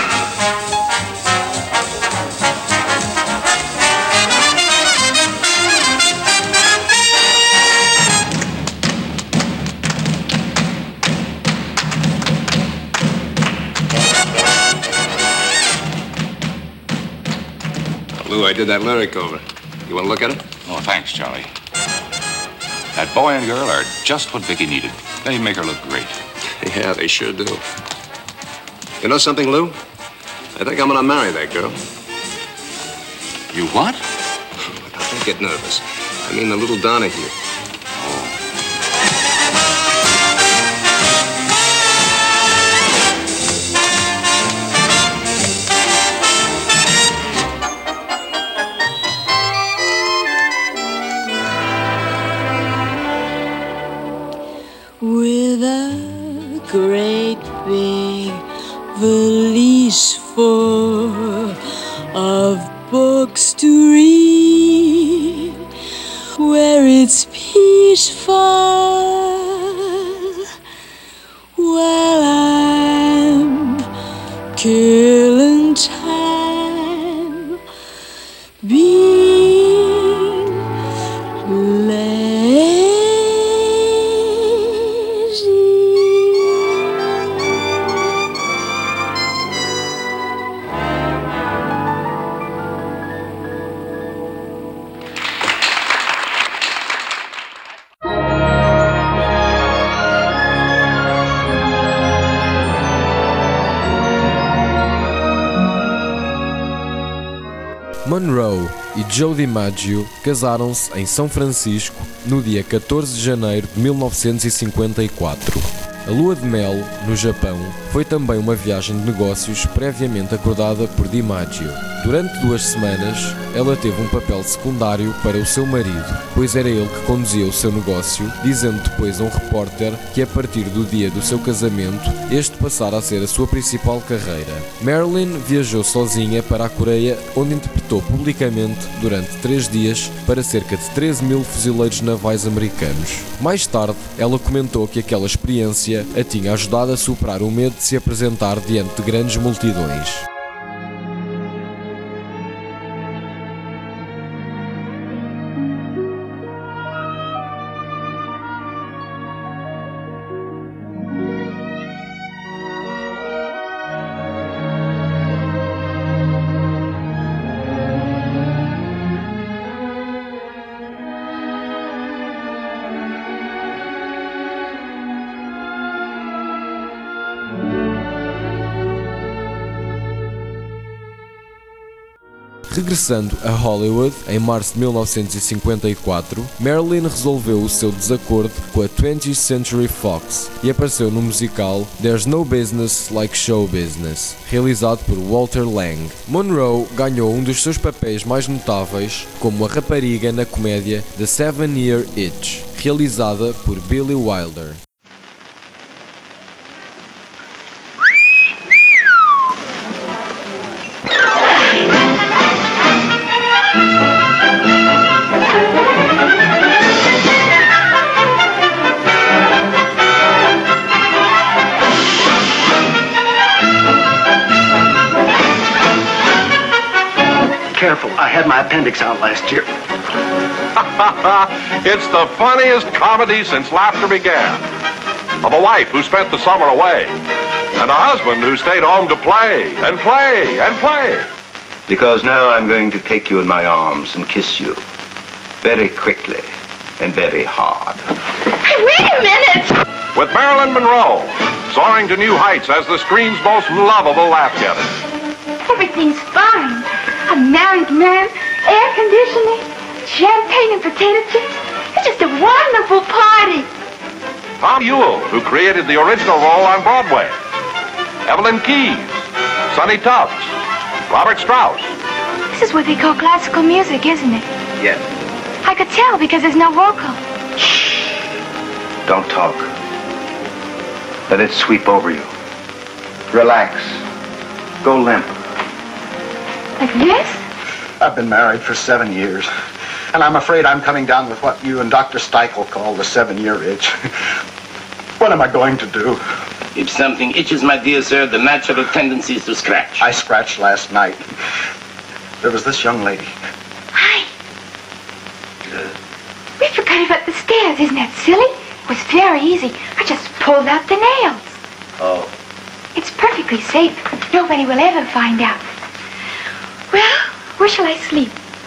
Lou, I did that lyric over. You want to look at it? Oh, thanks, Charlie. That boy and girl are just what Vicky needed. They make her look great. Yeah, they sure do. You know something, Lou? I think I'm gonna marry that girl. You what? Now, don't get nervous. I mean the little Donahue. With a great big valise full of books to read, where it's peaceful while I'm killing time being lazy. Monroe e Joe DiMaggio casaram-se em São Francisco no dia catorze de janeiro de mil novecentos e cinquenta e quatro. A lua de mel, no Japão, foi também uma viagem de negócios previamente acordada por DiMaggio. Durante duas semanas, ela teve um papel secundário para o seu marido, pois era ele que conduzia o seu negócio, dizendo depois a um repórter que a partir do dia do seu casamento, este passara a ser a sua principal carreira. Marilyn viajou sozinha para a Coreia, onde interpretou publicamente durante três dias para cerca de treze mil fuzileiros navais americanos. Mais tarde, ela comentou que aquela experiência a tinha ajudado a superar o medo de se apresentar diante de grandes multidões. Regressando a Hollywood em março de mil novecentos e cinquenta e quatro, Marilyn resolveu o seu desacordo com a twentieth Century Fox e apareceu no musical There's No Business Like Show Business, realizado por Walter Lang. Monroe ganhou um dos seus papéis mais notáveis como a rapariga na comédia The Seven Year Itch, realizada por Billy Wilder. Careful, I had my appendix out last year. It's the funniest comedy since laughter began. Of a wife who spent the summer away, and a husband who stayed home to play, and play, and play. Because now I'm going to take you in my arms and kiss you. Very quickly and very hard. Hey, wait a minute! With Marilyn Monroe, soaring to new heights as the screen's most lovable laugh getter. Everything's fine. A married man, air conditioning, champagne and potato chips. It's just a wonderful party. Tom Ewell, who created the original role on Broadway. Evelyn Keyes, Sonny Tubbs, Robert Strauss. This is what they call classical music, isn't it? Yes. I could tell because there's no vocal. Don't talk. Let it sweep over you. Relax. Go limp. Like this? I've been married for seven years, and I'm afraid I'm coming down with what you and Doctor Steichel call the seven-year itch. What am I going to do? If something itches, my dear sir, the natural tendency is to scratch. I scratched last night. There was this young lady. Hi. We forgot about the stairs. Isn't that silly? It was very easy. I just pulled out the nails. Oh. It's perfectly safe. Nobody will ever find out. Well, where shall I sleep?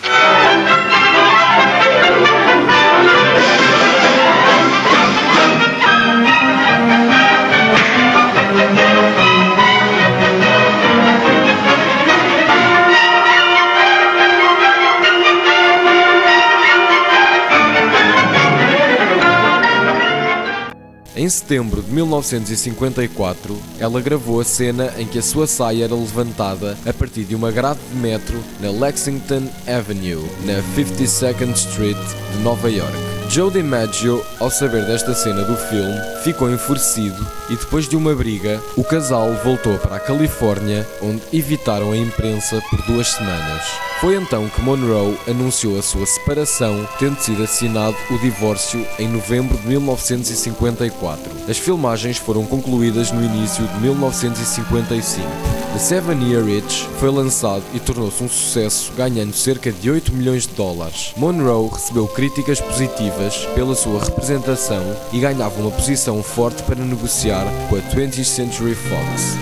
Em setembro de mil novecentos e cinquenta e quatro, ela gravou a cena em que a sua saia era levantada a partir de uma grade de metro na Lexington Avenue, na fifty-second Street de Nova York. Joe DiMaggio, ao saber desta cena do filme, ficou enfurecido e depois de uma briga, o casal voltou para a Califórnia, onde evitaram a imprensa por duas semanas. Foi então que Monroe anunciou a sua separação, tendo sido assinado o divórcio em novembro de mil novecentos e cinquenta e quatro. As filmagens foram concluídas no início de mil novecentos e cinquenta e cinco. The Seven Year Itch foi lançado e tornou-se um sucesso, ganhando cerca de oito milhões de dólares. Monroe recebeu críticas positivas pela sua representação e ganhava uma posição forte para negociar com a twentieth Century Fox.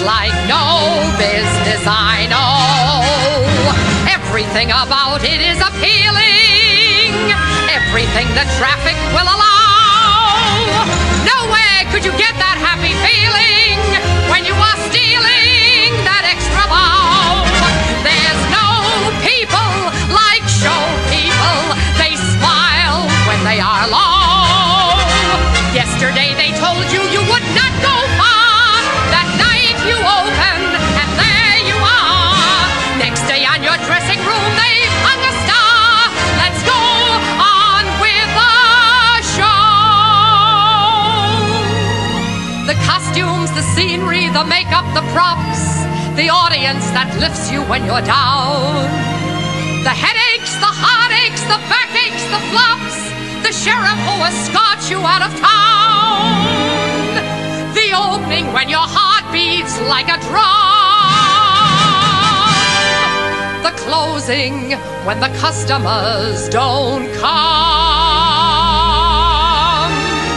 like no business I know. Everything about it is appealing, everything the traffic will allow. Nowhere could you get that happy feeling when you are stealing that extra bow. There's no people like show people, they smile when they are low. Yesterday they told you you would not go far, that night you open and there you are. Next day on your dressing room they've hung a star. Let's go on with the show. The costumes, the scenery, the makeup, the props, the audience that lifts you when you're down. The headaches, the heartaches, the backaches, the flops, the sheriff who escorts you out of town. The opening when your heart beats like a drum. The closing when the customers don't come.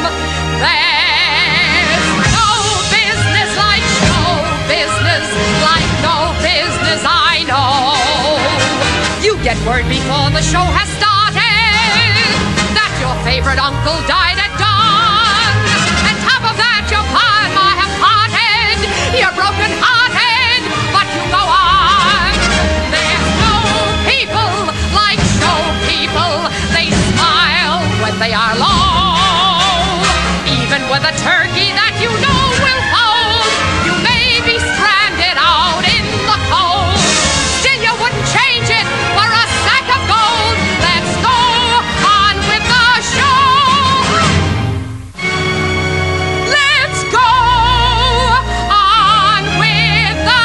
There's no business like show business, like no business I know. You get word before the show has started that your favorite uncle died at dawn. On top of that, your pa and ma have parted. You're broken hearted, but you go on. There's no people like show people. They smile when they are low. Even with a turkey that you know will fold, you may be stranded out in the cold. Still, you wouldn't change it for a sack of gold. Let's go on with the show. Let's go on with the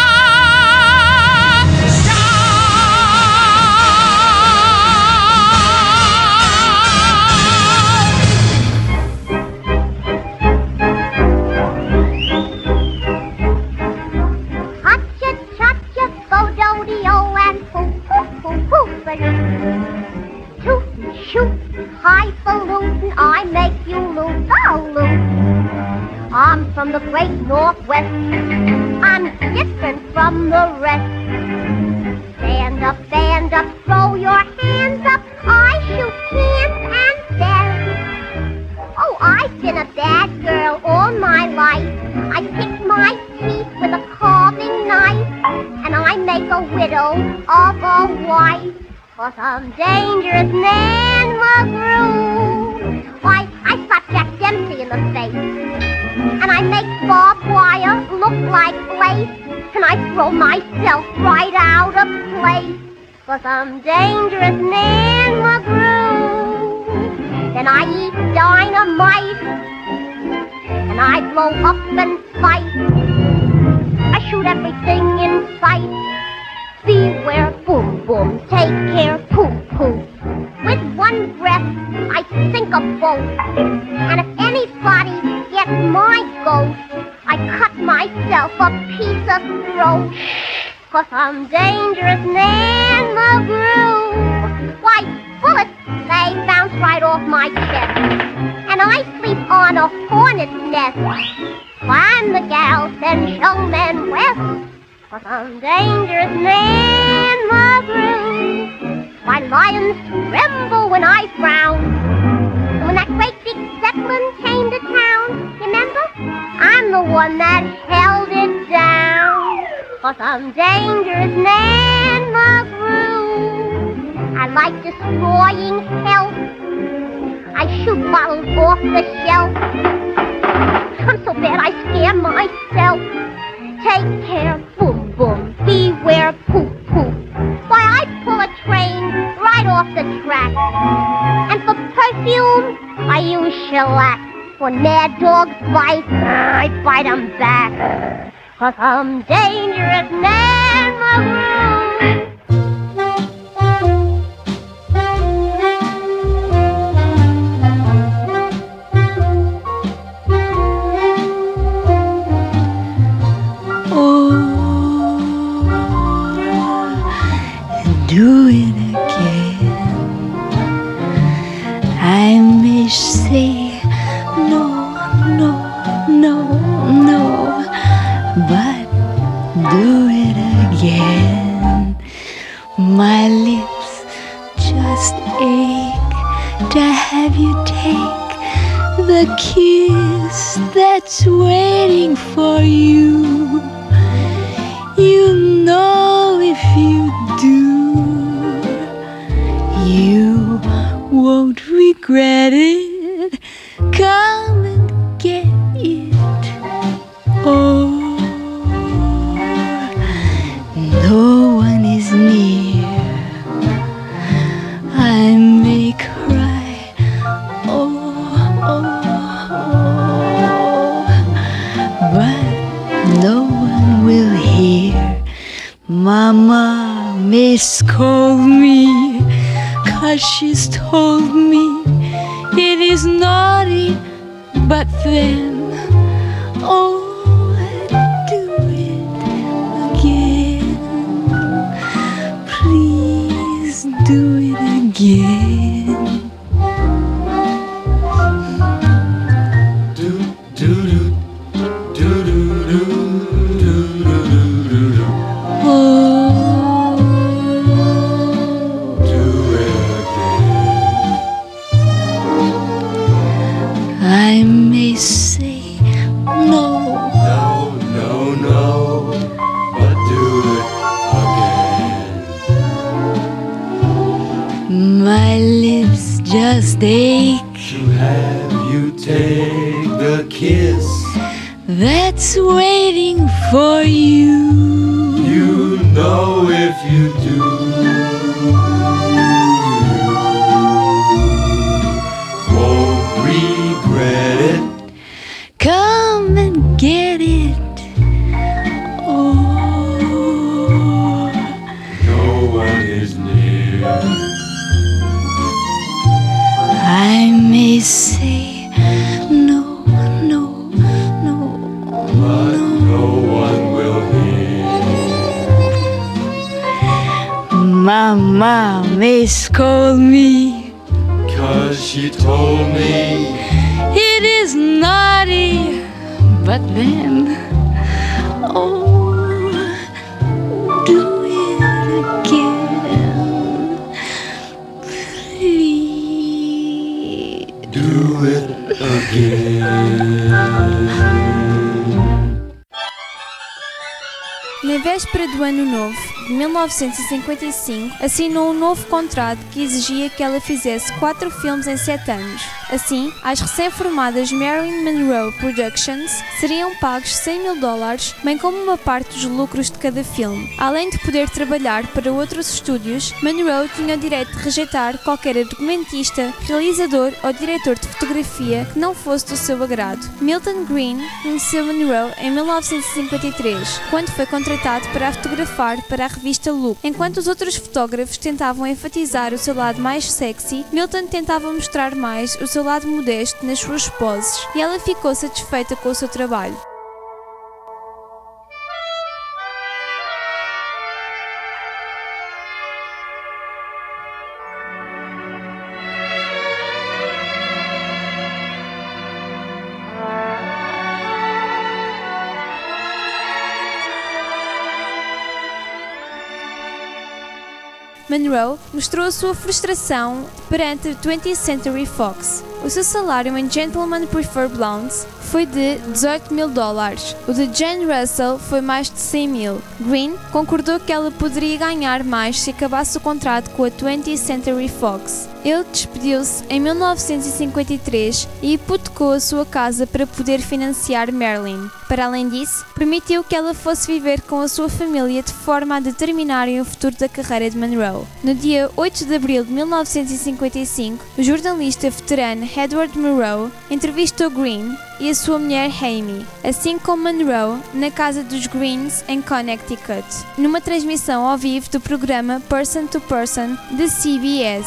Hotcha, chotcha, go-do-de-o, and poof-poof-poof-poof-a-doo. Toot, shoot, highfalutin, I make you lose the loot. I'm from the great Northwest, I'm different from the rest. Stand up, stand up, throw your hands up, I shoot cans and bells. Oh, I've been a bad girl all my life. I pick my teeth with a carving knife, and I make a widow of a wife. 'Cause I'm dangerous Nan McGrew. Why, I slap Jack Dempsey in the face, and I make barbed wire look like lace, and I throw myself right out of place. 'Cause I'm dangerous Nan McGrew. Then I eat dynamite, and I blow up and fight. I shoot everything in sight. Beware, boom, boom, take care, poof, poof. With one breath, I sink a boat. And if anybody gets my ghost, I cut myself a piece of throat. 'Cause I'm dangerous Nan McGrew. Why, bullets, they bounce right off my chest, and I sleep on a hornet's nest. Climb the gals and showmen west. 'Cause I'm dangerous Nan McGrew. My lions tremble when I frown. And when that great big Zeppelin came to town, remember? I'm the one that held it down. 'Cause I'm dangerous Nan McGrew. I like destroying health. I shoot bottles off the shelf. I'm so bad I scare myself. Take care, boom, boom, beware, poof, poof. Why, I pull a train right off the track. And for perfume, I use shellac. When mad dogs bite, I bite 'em back. 'Cause I'm dangerous Nan McGrew. Do it again. I may say no, no, no, no, but again. My lips just ache to have you take the kiss that's waiting for you. You know if you do, you won't regret it. Come and get it. Oh, no one is near. I may cry. Oh, oh, oh, but no one will hear. Mama may scold me, 'cause she's told me it is naughty, but then, oh, do it again. Please do it again. Do, do, do, do, do, do, do, do, do, do. Oh, Do it again. I may say no. No, no, no, but do it again. My lips just ache. To have you take the kiss That's waiting for you. you know if you do, won't regret it. Come and get it. Oh, No one is near. I may say no, no, no, But no one will hear. Mama may scold me. 'Cause she told me It is naughty, but then, oh, do it again. Please. do it again. Na véspera do Ano Novo, de mil novecentos e cinquenta e cinco, assinou um novo contrato que exigia que ela fizesse quatro filmes em sete anos. Assim, às recém-formadas Marilyn Monroe Productions seriam pagos cem mil dólares, bem como uma parte dos lucros de cada filme. Além de poder trabalhar para outros estúdios, Monroe tinha o direito de rejeitar qualquer argumentista, realizador ou diretor de fotografia que não fosse do seu agrado. Milton Green conheceu Monroe em mil novecentos e cinquenta e três, quando foi contratado para a fotografar para a revista Look. Enquanto os outros fotógrafos tentavam enfatizar o seu lado mais sexy, Milton tentava mostrar mais o seu lado modesto nas suas poses, e ela ficou satisfeita com o seu trabalho. Monroe mostrou a sua frustração perante a twentieth Century Fox. O seu salário em Gentlemen Prefer Blondes foi de dezoito mil dólares. O de Jane Russell foi mais de cem mil. Green concordou que ela poderia ganhar mais se acabasse o contrato com a twentieth Century Fox. Ele despediu-se em mil novecentos e cinquenta e três e hipotecou a sua casa para poder financiar Marilyn. Para além disso, permitiu que ela fosse viver com a sua família de forma a determinarem o futuro da carreira de Monroe. No dia oito de abril de mil novecentos e cinquenta e cinco, o jornalista veterano Edward Murrow entrevistou Green e a sua mulher Amy, assim como Monroe, na casa dos Greens em Connecticut, numa transmissão ao vivo do programa Person to Person da C B S.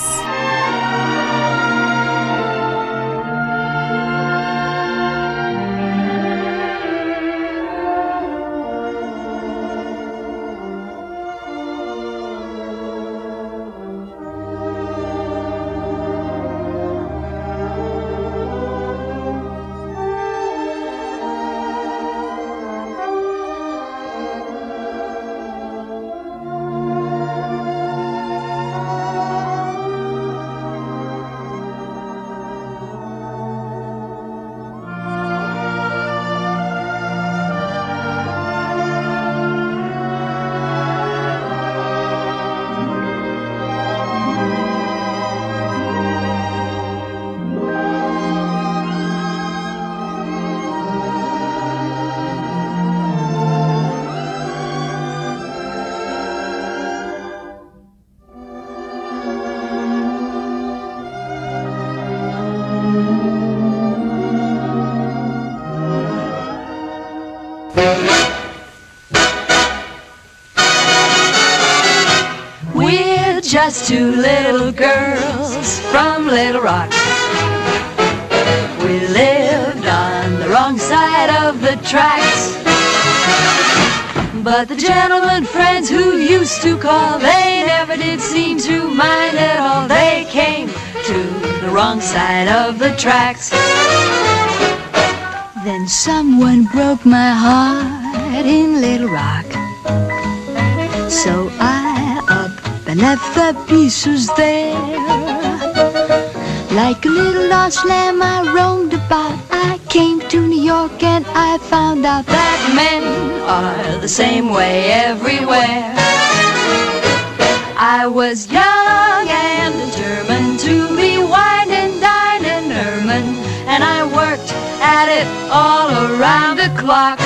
just two little girls from Little Rock. We lived on the wrong side of the tracks, but the gentlemen friends who used to call, they never did seem to mind at all. They came to the wrong side of the tracks. Then someone broke my heart in Little Rock, so I up and left the pieces there. Like a little lost lamb I roamed about. I came to New York and I found out that men are the same way everywhere. I was young and determined to be wine and dine and ermine, and I worked at it all around the clock.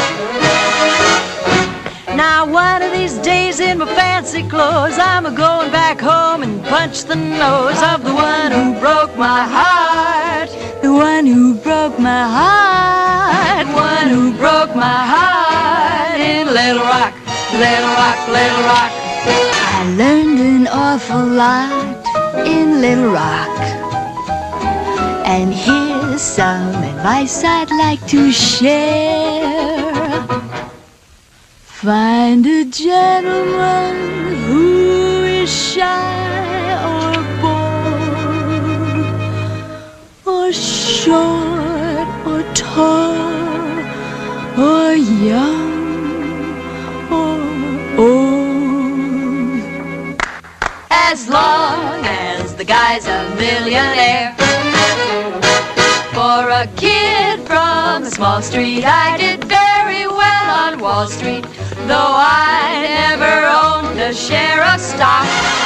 Now one of these days in my fancy clothes, I'm a-going back home and punch the nose of the one who broke my heart. The one who broke my heart. One who broke my heart in Little Rock, Little Rock, Little Rock. I learned an awful lot in Little Rock, and here's some advice I'd like to share. Find a gentleman who is shy or bold, or short or tall, or young or old. As long as the guy's a millionaire. For a kid from a small street, I did very well on Wall Street, though I never owned a share of stock.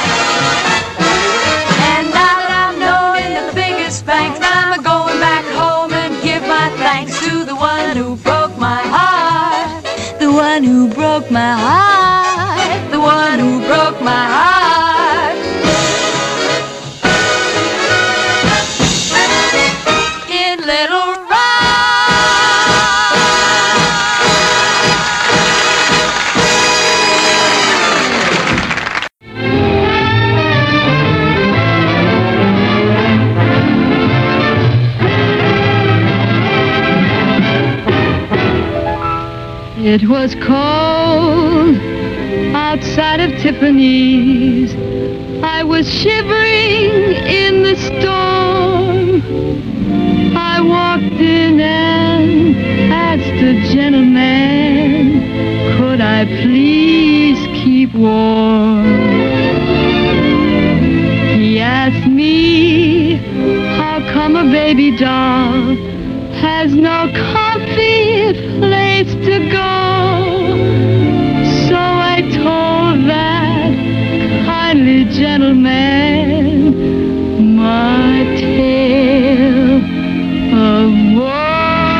And now that I'm known in the biggest banks, I'm going back home and give my thanks to the one who broke my heart. The one who broke my heart. The one who broke my heart. In Little It was cold outside of Tiffany's. I was shivering in the storm. I walked in and asked a gentleman, could I please keep warm? He asked me, how come a baby doll has no comfy place to go? So I told that kindly gentleman my tale of woe.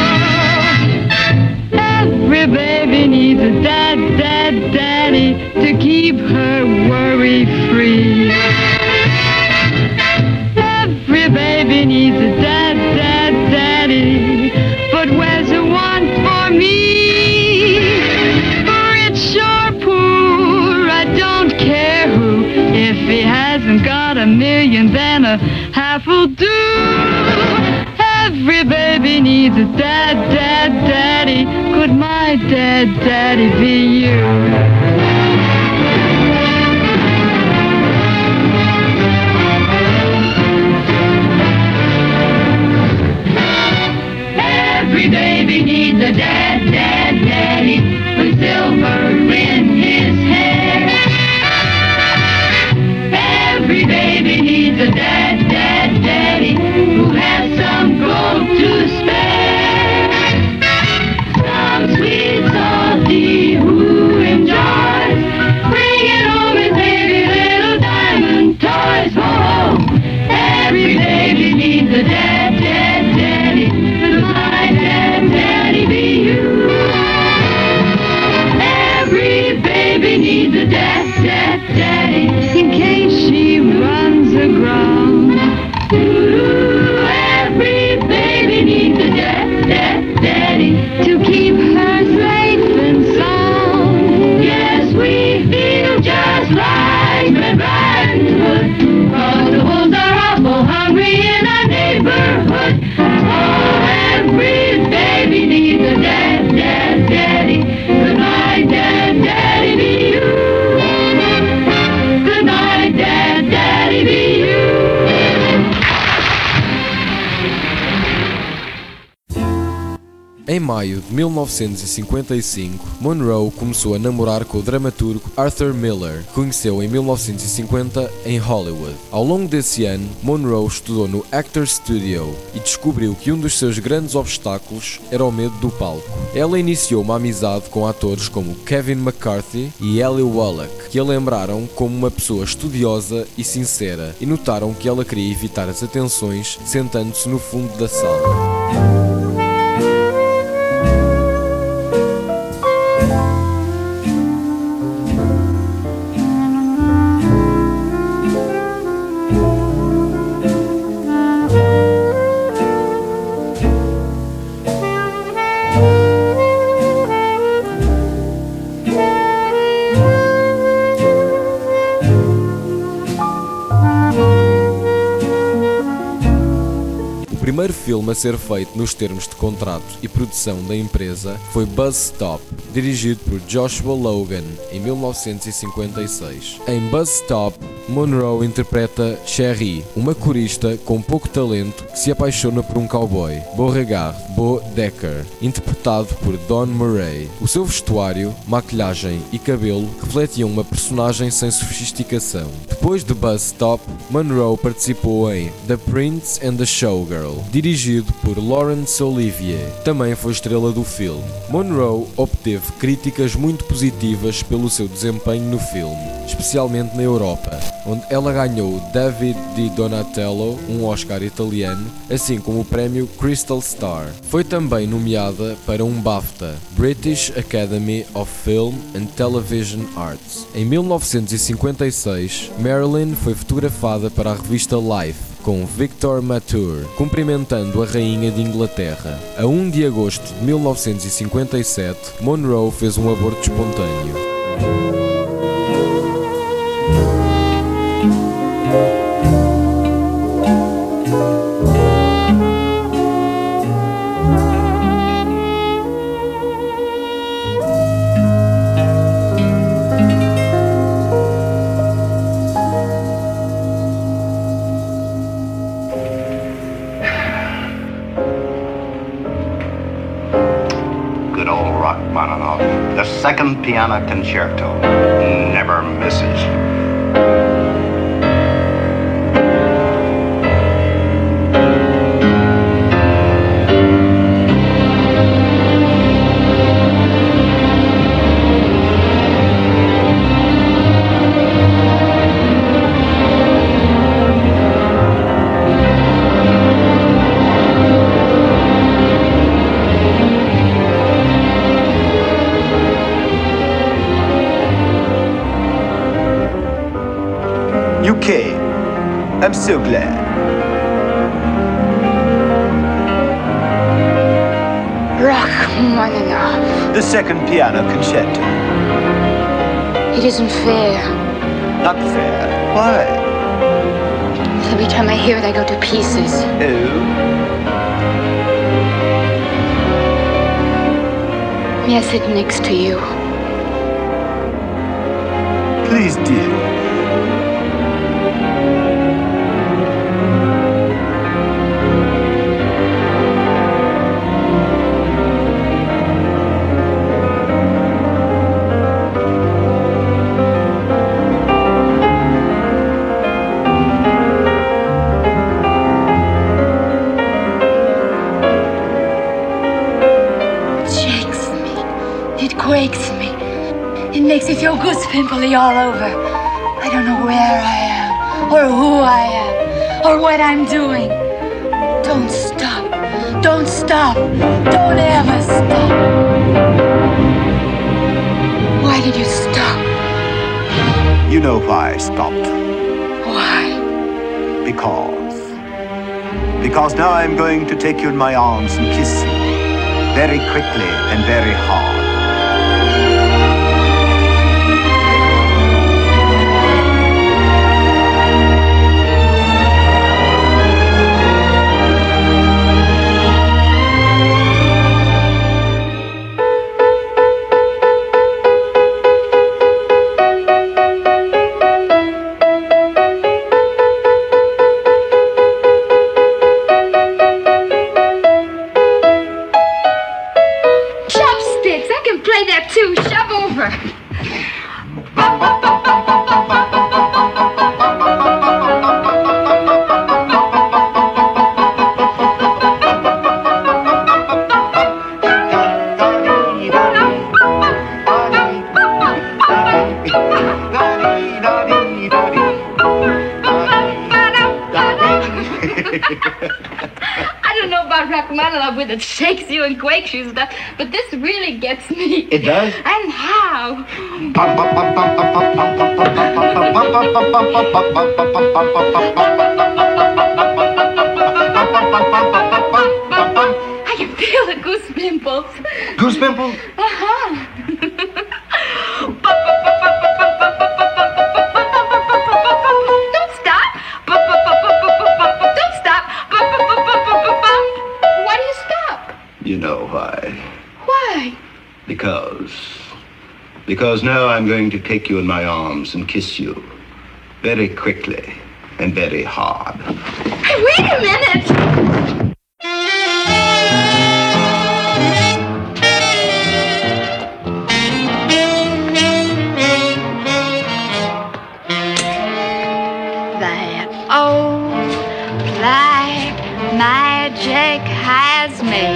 Every baby needs a dad, dad, daddy to keep her worry-free. Every baby needs a dad, dad, daddy, but where's the one for me? Rich or poor, I don't care who. If he hasn't got a million, then a half will do. Every baby needs a dad, dad, daddy. Could my dad, daddy be you? Every baby needs a dad, dad, daddy, with silver in his hair. Every baby needs a dad, dad, daddy, who has some gold to spare. Some sweet salty who enjoys bringing home his baby little diamond toys. Oh, every baby needs a dad, dad, daddy, with my dad, daddy be you. Every baby needs a dad, dad, daddy, in case she runs aground. Ooh, every baby needs a dad, dad, daddy, to keep her safe and sound. Yes, we feel just like Red Riding awful hungry in our neighborhood. Oh, every baby needs a dad, dad, daddy. Good night, dad, daddy, be you. Good night, dad, daddy, be you. Em maio de mil novecentos e cinquenta e cinco, Monroe começou a namorar com o dramaturgo Arthur Miller, que conheceu em mil novecentos e cinquenta em Hollywood. Ao longo desse ano, Monroe estudou no Actors Studio e descobriu que um dos seus grandes obstáculos era o medo do palco. Ela iniciou uma amizade com atores como Kevin McCarthy e Eli Wallach, que a lembraram como uma pessoa estudiosa e sincera, e notaram que ela queria evitar as atenções sentando-se no fundo da sala. O primeiro filme a ser feito nos termos de contrato e produção da empresa foi Bus Stop, dirigido por Joshua Logan, em mil novecentos e cinquenta e seis. Em Bus Stop, Monroe interpreta Cherie, uma corista com pouco talento que se apaixona por um cowboy, Beauregard Bo Decker, interpretado por Don Murray. O seu vestuário, maquilhagem e cabelo refletiam uma personagem sem sofisticação. Depois de Bus Stop, Monroe participou em The Prince and the Showgirl, dirigido por Laurence Olivier. Também foi estrela do filme. Monroe obteve críticas muito positivas pelo seu desempenho no filme, especialmente na Europa, onde ela ganhou o David di Donatello, um Oscar italiano, assim como o prémio Crystal Star. Foi também nomeada para um BAFTA, British Academy of Film and Television Arts. Em mil novecentos e cinquenta e seis, Marilyn foi fotografada para a revista Life, com Victor Mature, cumprimentando a Rainha de Inglaterra. A um de agosto de mil novecentos e cinquenta e sete, Monroe fez um aborto espontâneo. The second piano concerto never misses. You came. I'm so glad. Rachmaninoff. The second piano concerto. It isn't fair. Not fair? Why? Every time I hear it, I go to pieces. Oh? May I sit next to you? Please do. Breaks me. It makes me feel goose pimply all over. I don't know where I am, or who I am, or what I'm doing. Don't stop. Don't stop. Don't ever stop. Why did you stop? You know why I stopped. Why? Because. Because now I'm going to take you in my arms and kiss you. Very quickly and very hard. I don't know about Rachmaninoff with it shakes you and quakes you stuff, but this really gets me. It does? And how? I can feel the goose pimples. Goose pimples? Uh-huh. Don't stop. Don't stop. Why do you stop? You know why. Why? Because. Because now I'm going to take you in my arms and kiss you. Very quickly and very hard. Hey, wait a minute. That old black magic has me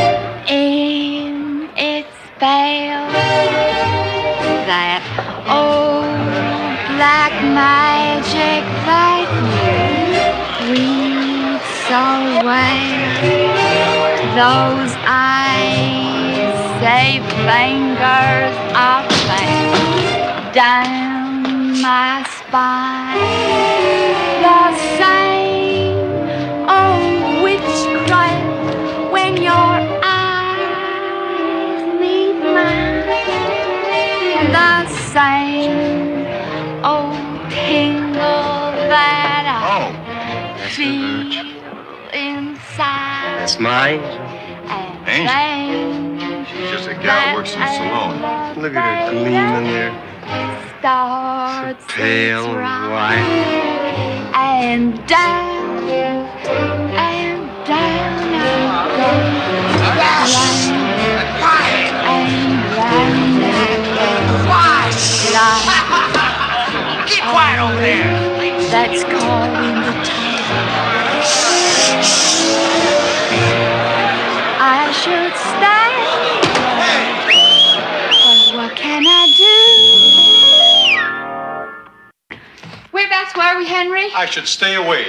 in its spell. That old black magic that you read so well. Those eyes say fingers are fast down my spine. The same old witchcraft when your eyes meet mine. The same old tingle that I feel inside. That's mine. Angel. She's just a gal who works in the salon. Look at her gleaming there. Starts Pale and white. and down and down I go. Round and round I go. Like Keep quiet over there. that's caught in the tide. I should stay, but what can I do? Whereabouts were we, Henry? I should stay away.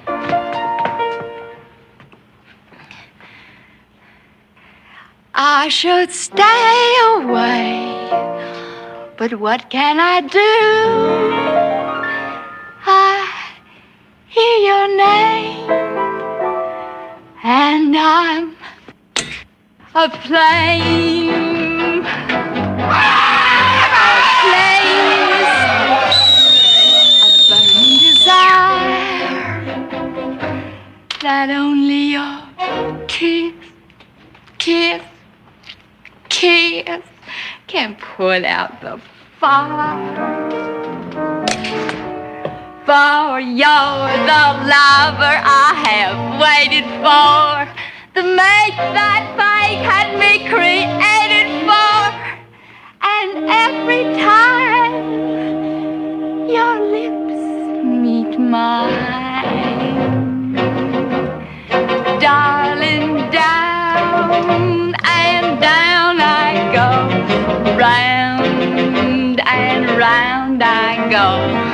I should stay away, but what can I do? I hear your name, and I'm a flame, a flame, a burning desire that only your kiss, kiss, kiss can put out the fire. For you're the lover I have waited for, the mate that fate had me created for. And every time your lips meet mine, darling, down and down I go, round and round I go.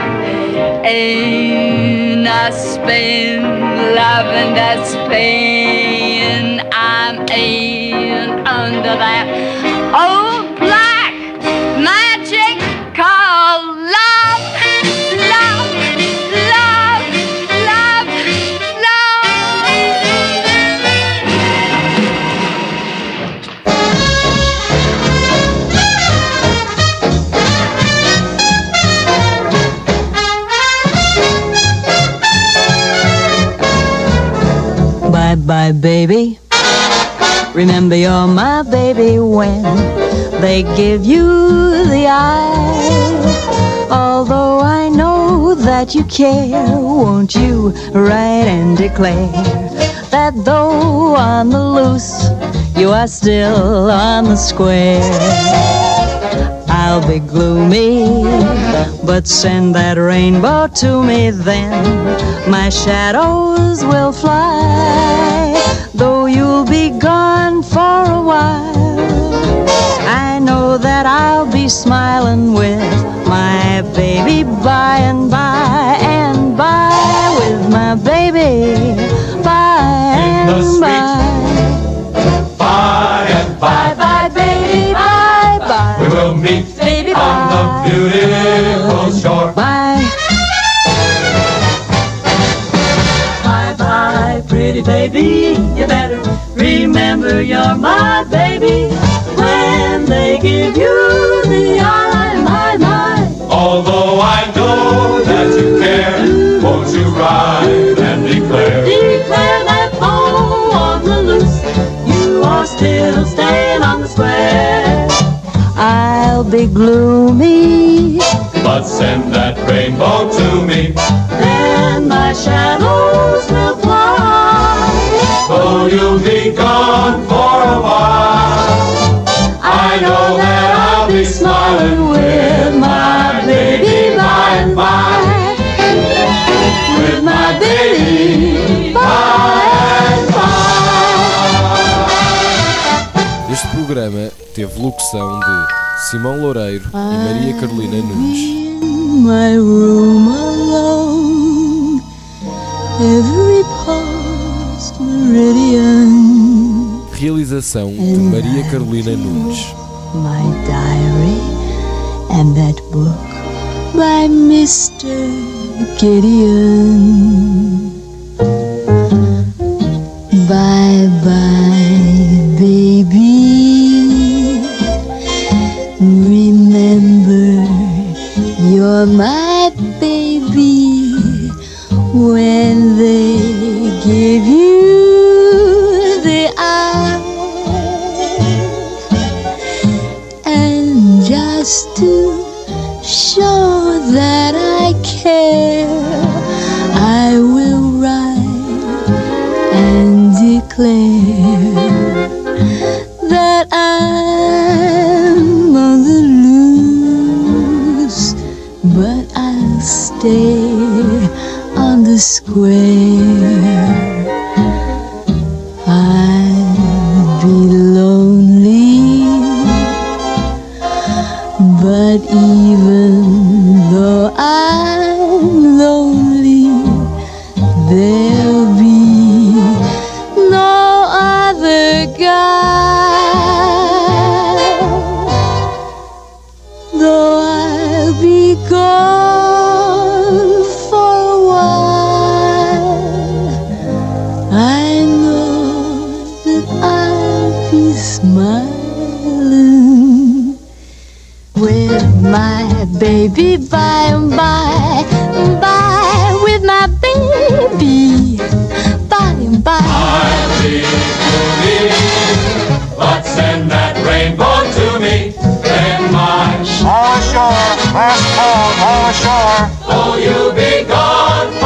In a spin, loving that spin, I'm in under that old black magic called love, love, love, love, Bye-bye, baby. Remember you're my baby when they give you the eye. Although I know that you care, won't you write and declare that though on the loose, you are still on the square. I'll be gloomy, but send that rainbow to me then. My shadows will fly, though you'll be gone for a while. I know that I'll be smiling with my baby by and by, and by with my baby the street. By and by, Bye, baby, bye, bye. we will meet Baby, on the bye. beautiful shore. Bye. Bye, bye, pretty baby. You better remember you're my baby. When they give you the eye, my, my. Although I know that you care, won't you ride and declare? Declare that though on the loose, you are still staying on the square. I'll be gloomy, But send that rainbow to me. then my shadows will fly. Though you'll be gone for a while, I know that I'll be smiling with my baby by and by. With my baby by and by. Este programa teve locução de Simão Loureiro e Maria Carolina Nunes. In my room alone, every past meridian. Realização de Maria Carolina Nunes. My diary and that book by Mister Gideon. Bye bye, baby. Remember, you're my baby. When they give you the eye, and just to show that I care, I will write and declare that I'm on the loose, but I'll stay on the square. I'll be lonely, but even though I'm lonely, there'll be no other guy. Though I'll be gone for a while, I know that I'll be smiling with my baby by and by, by with my baby by and by. I'll be gloomy, but send that rainbow to me. Then my All ashore, last call, all ashore. oh, you'll be gone.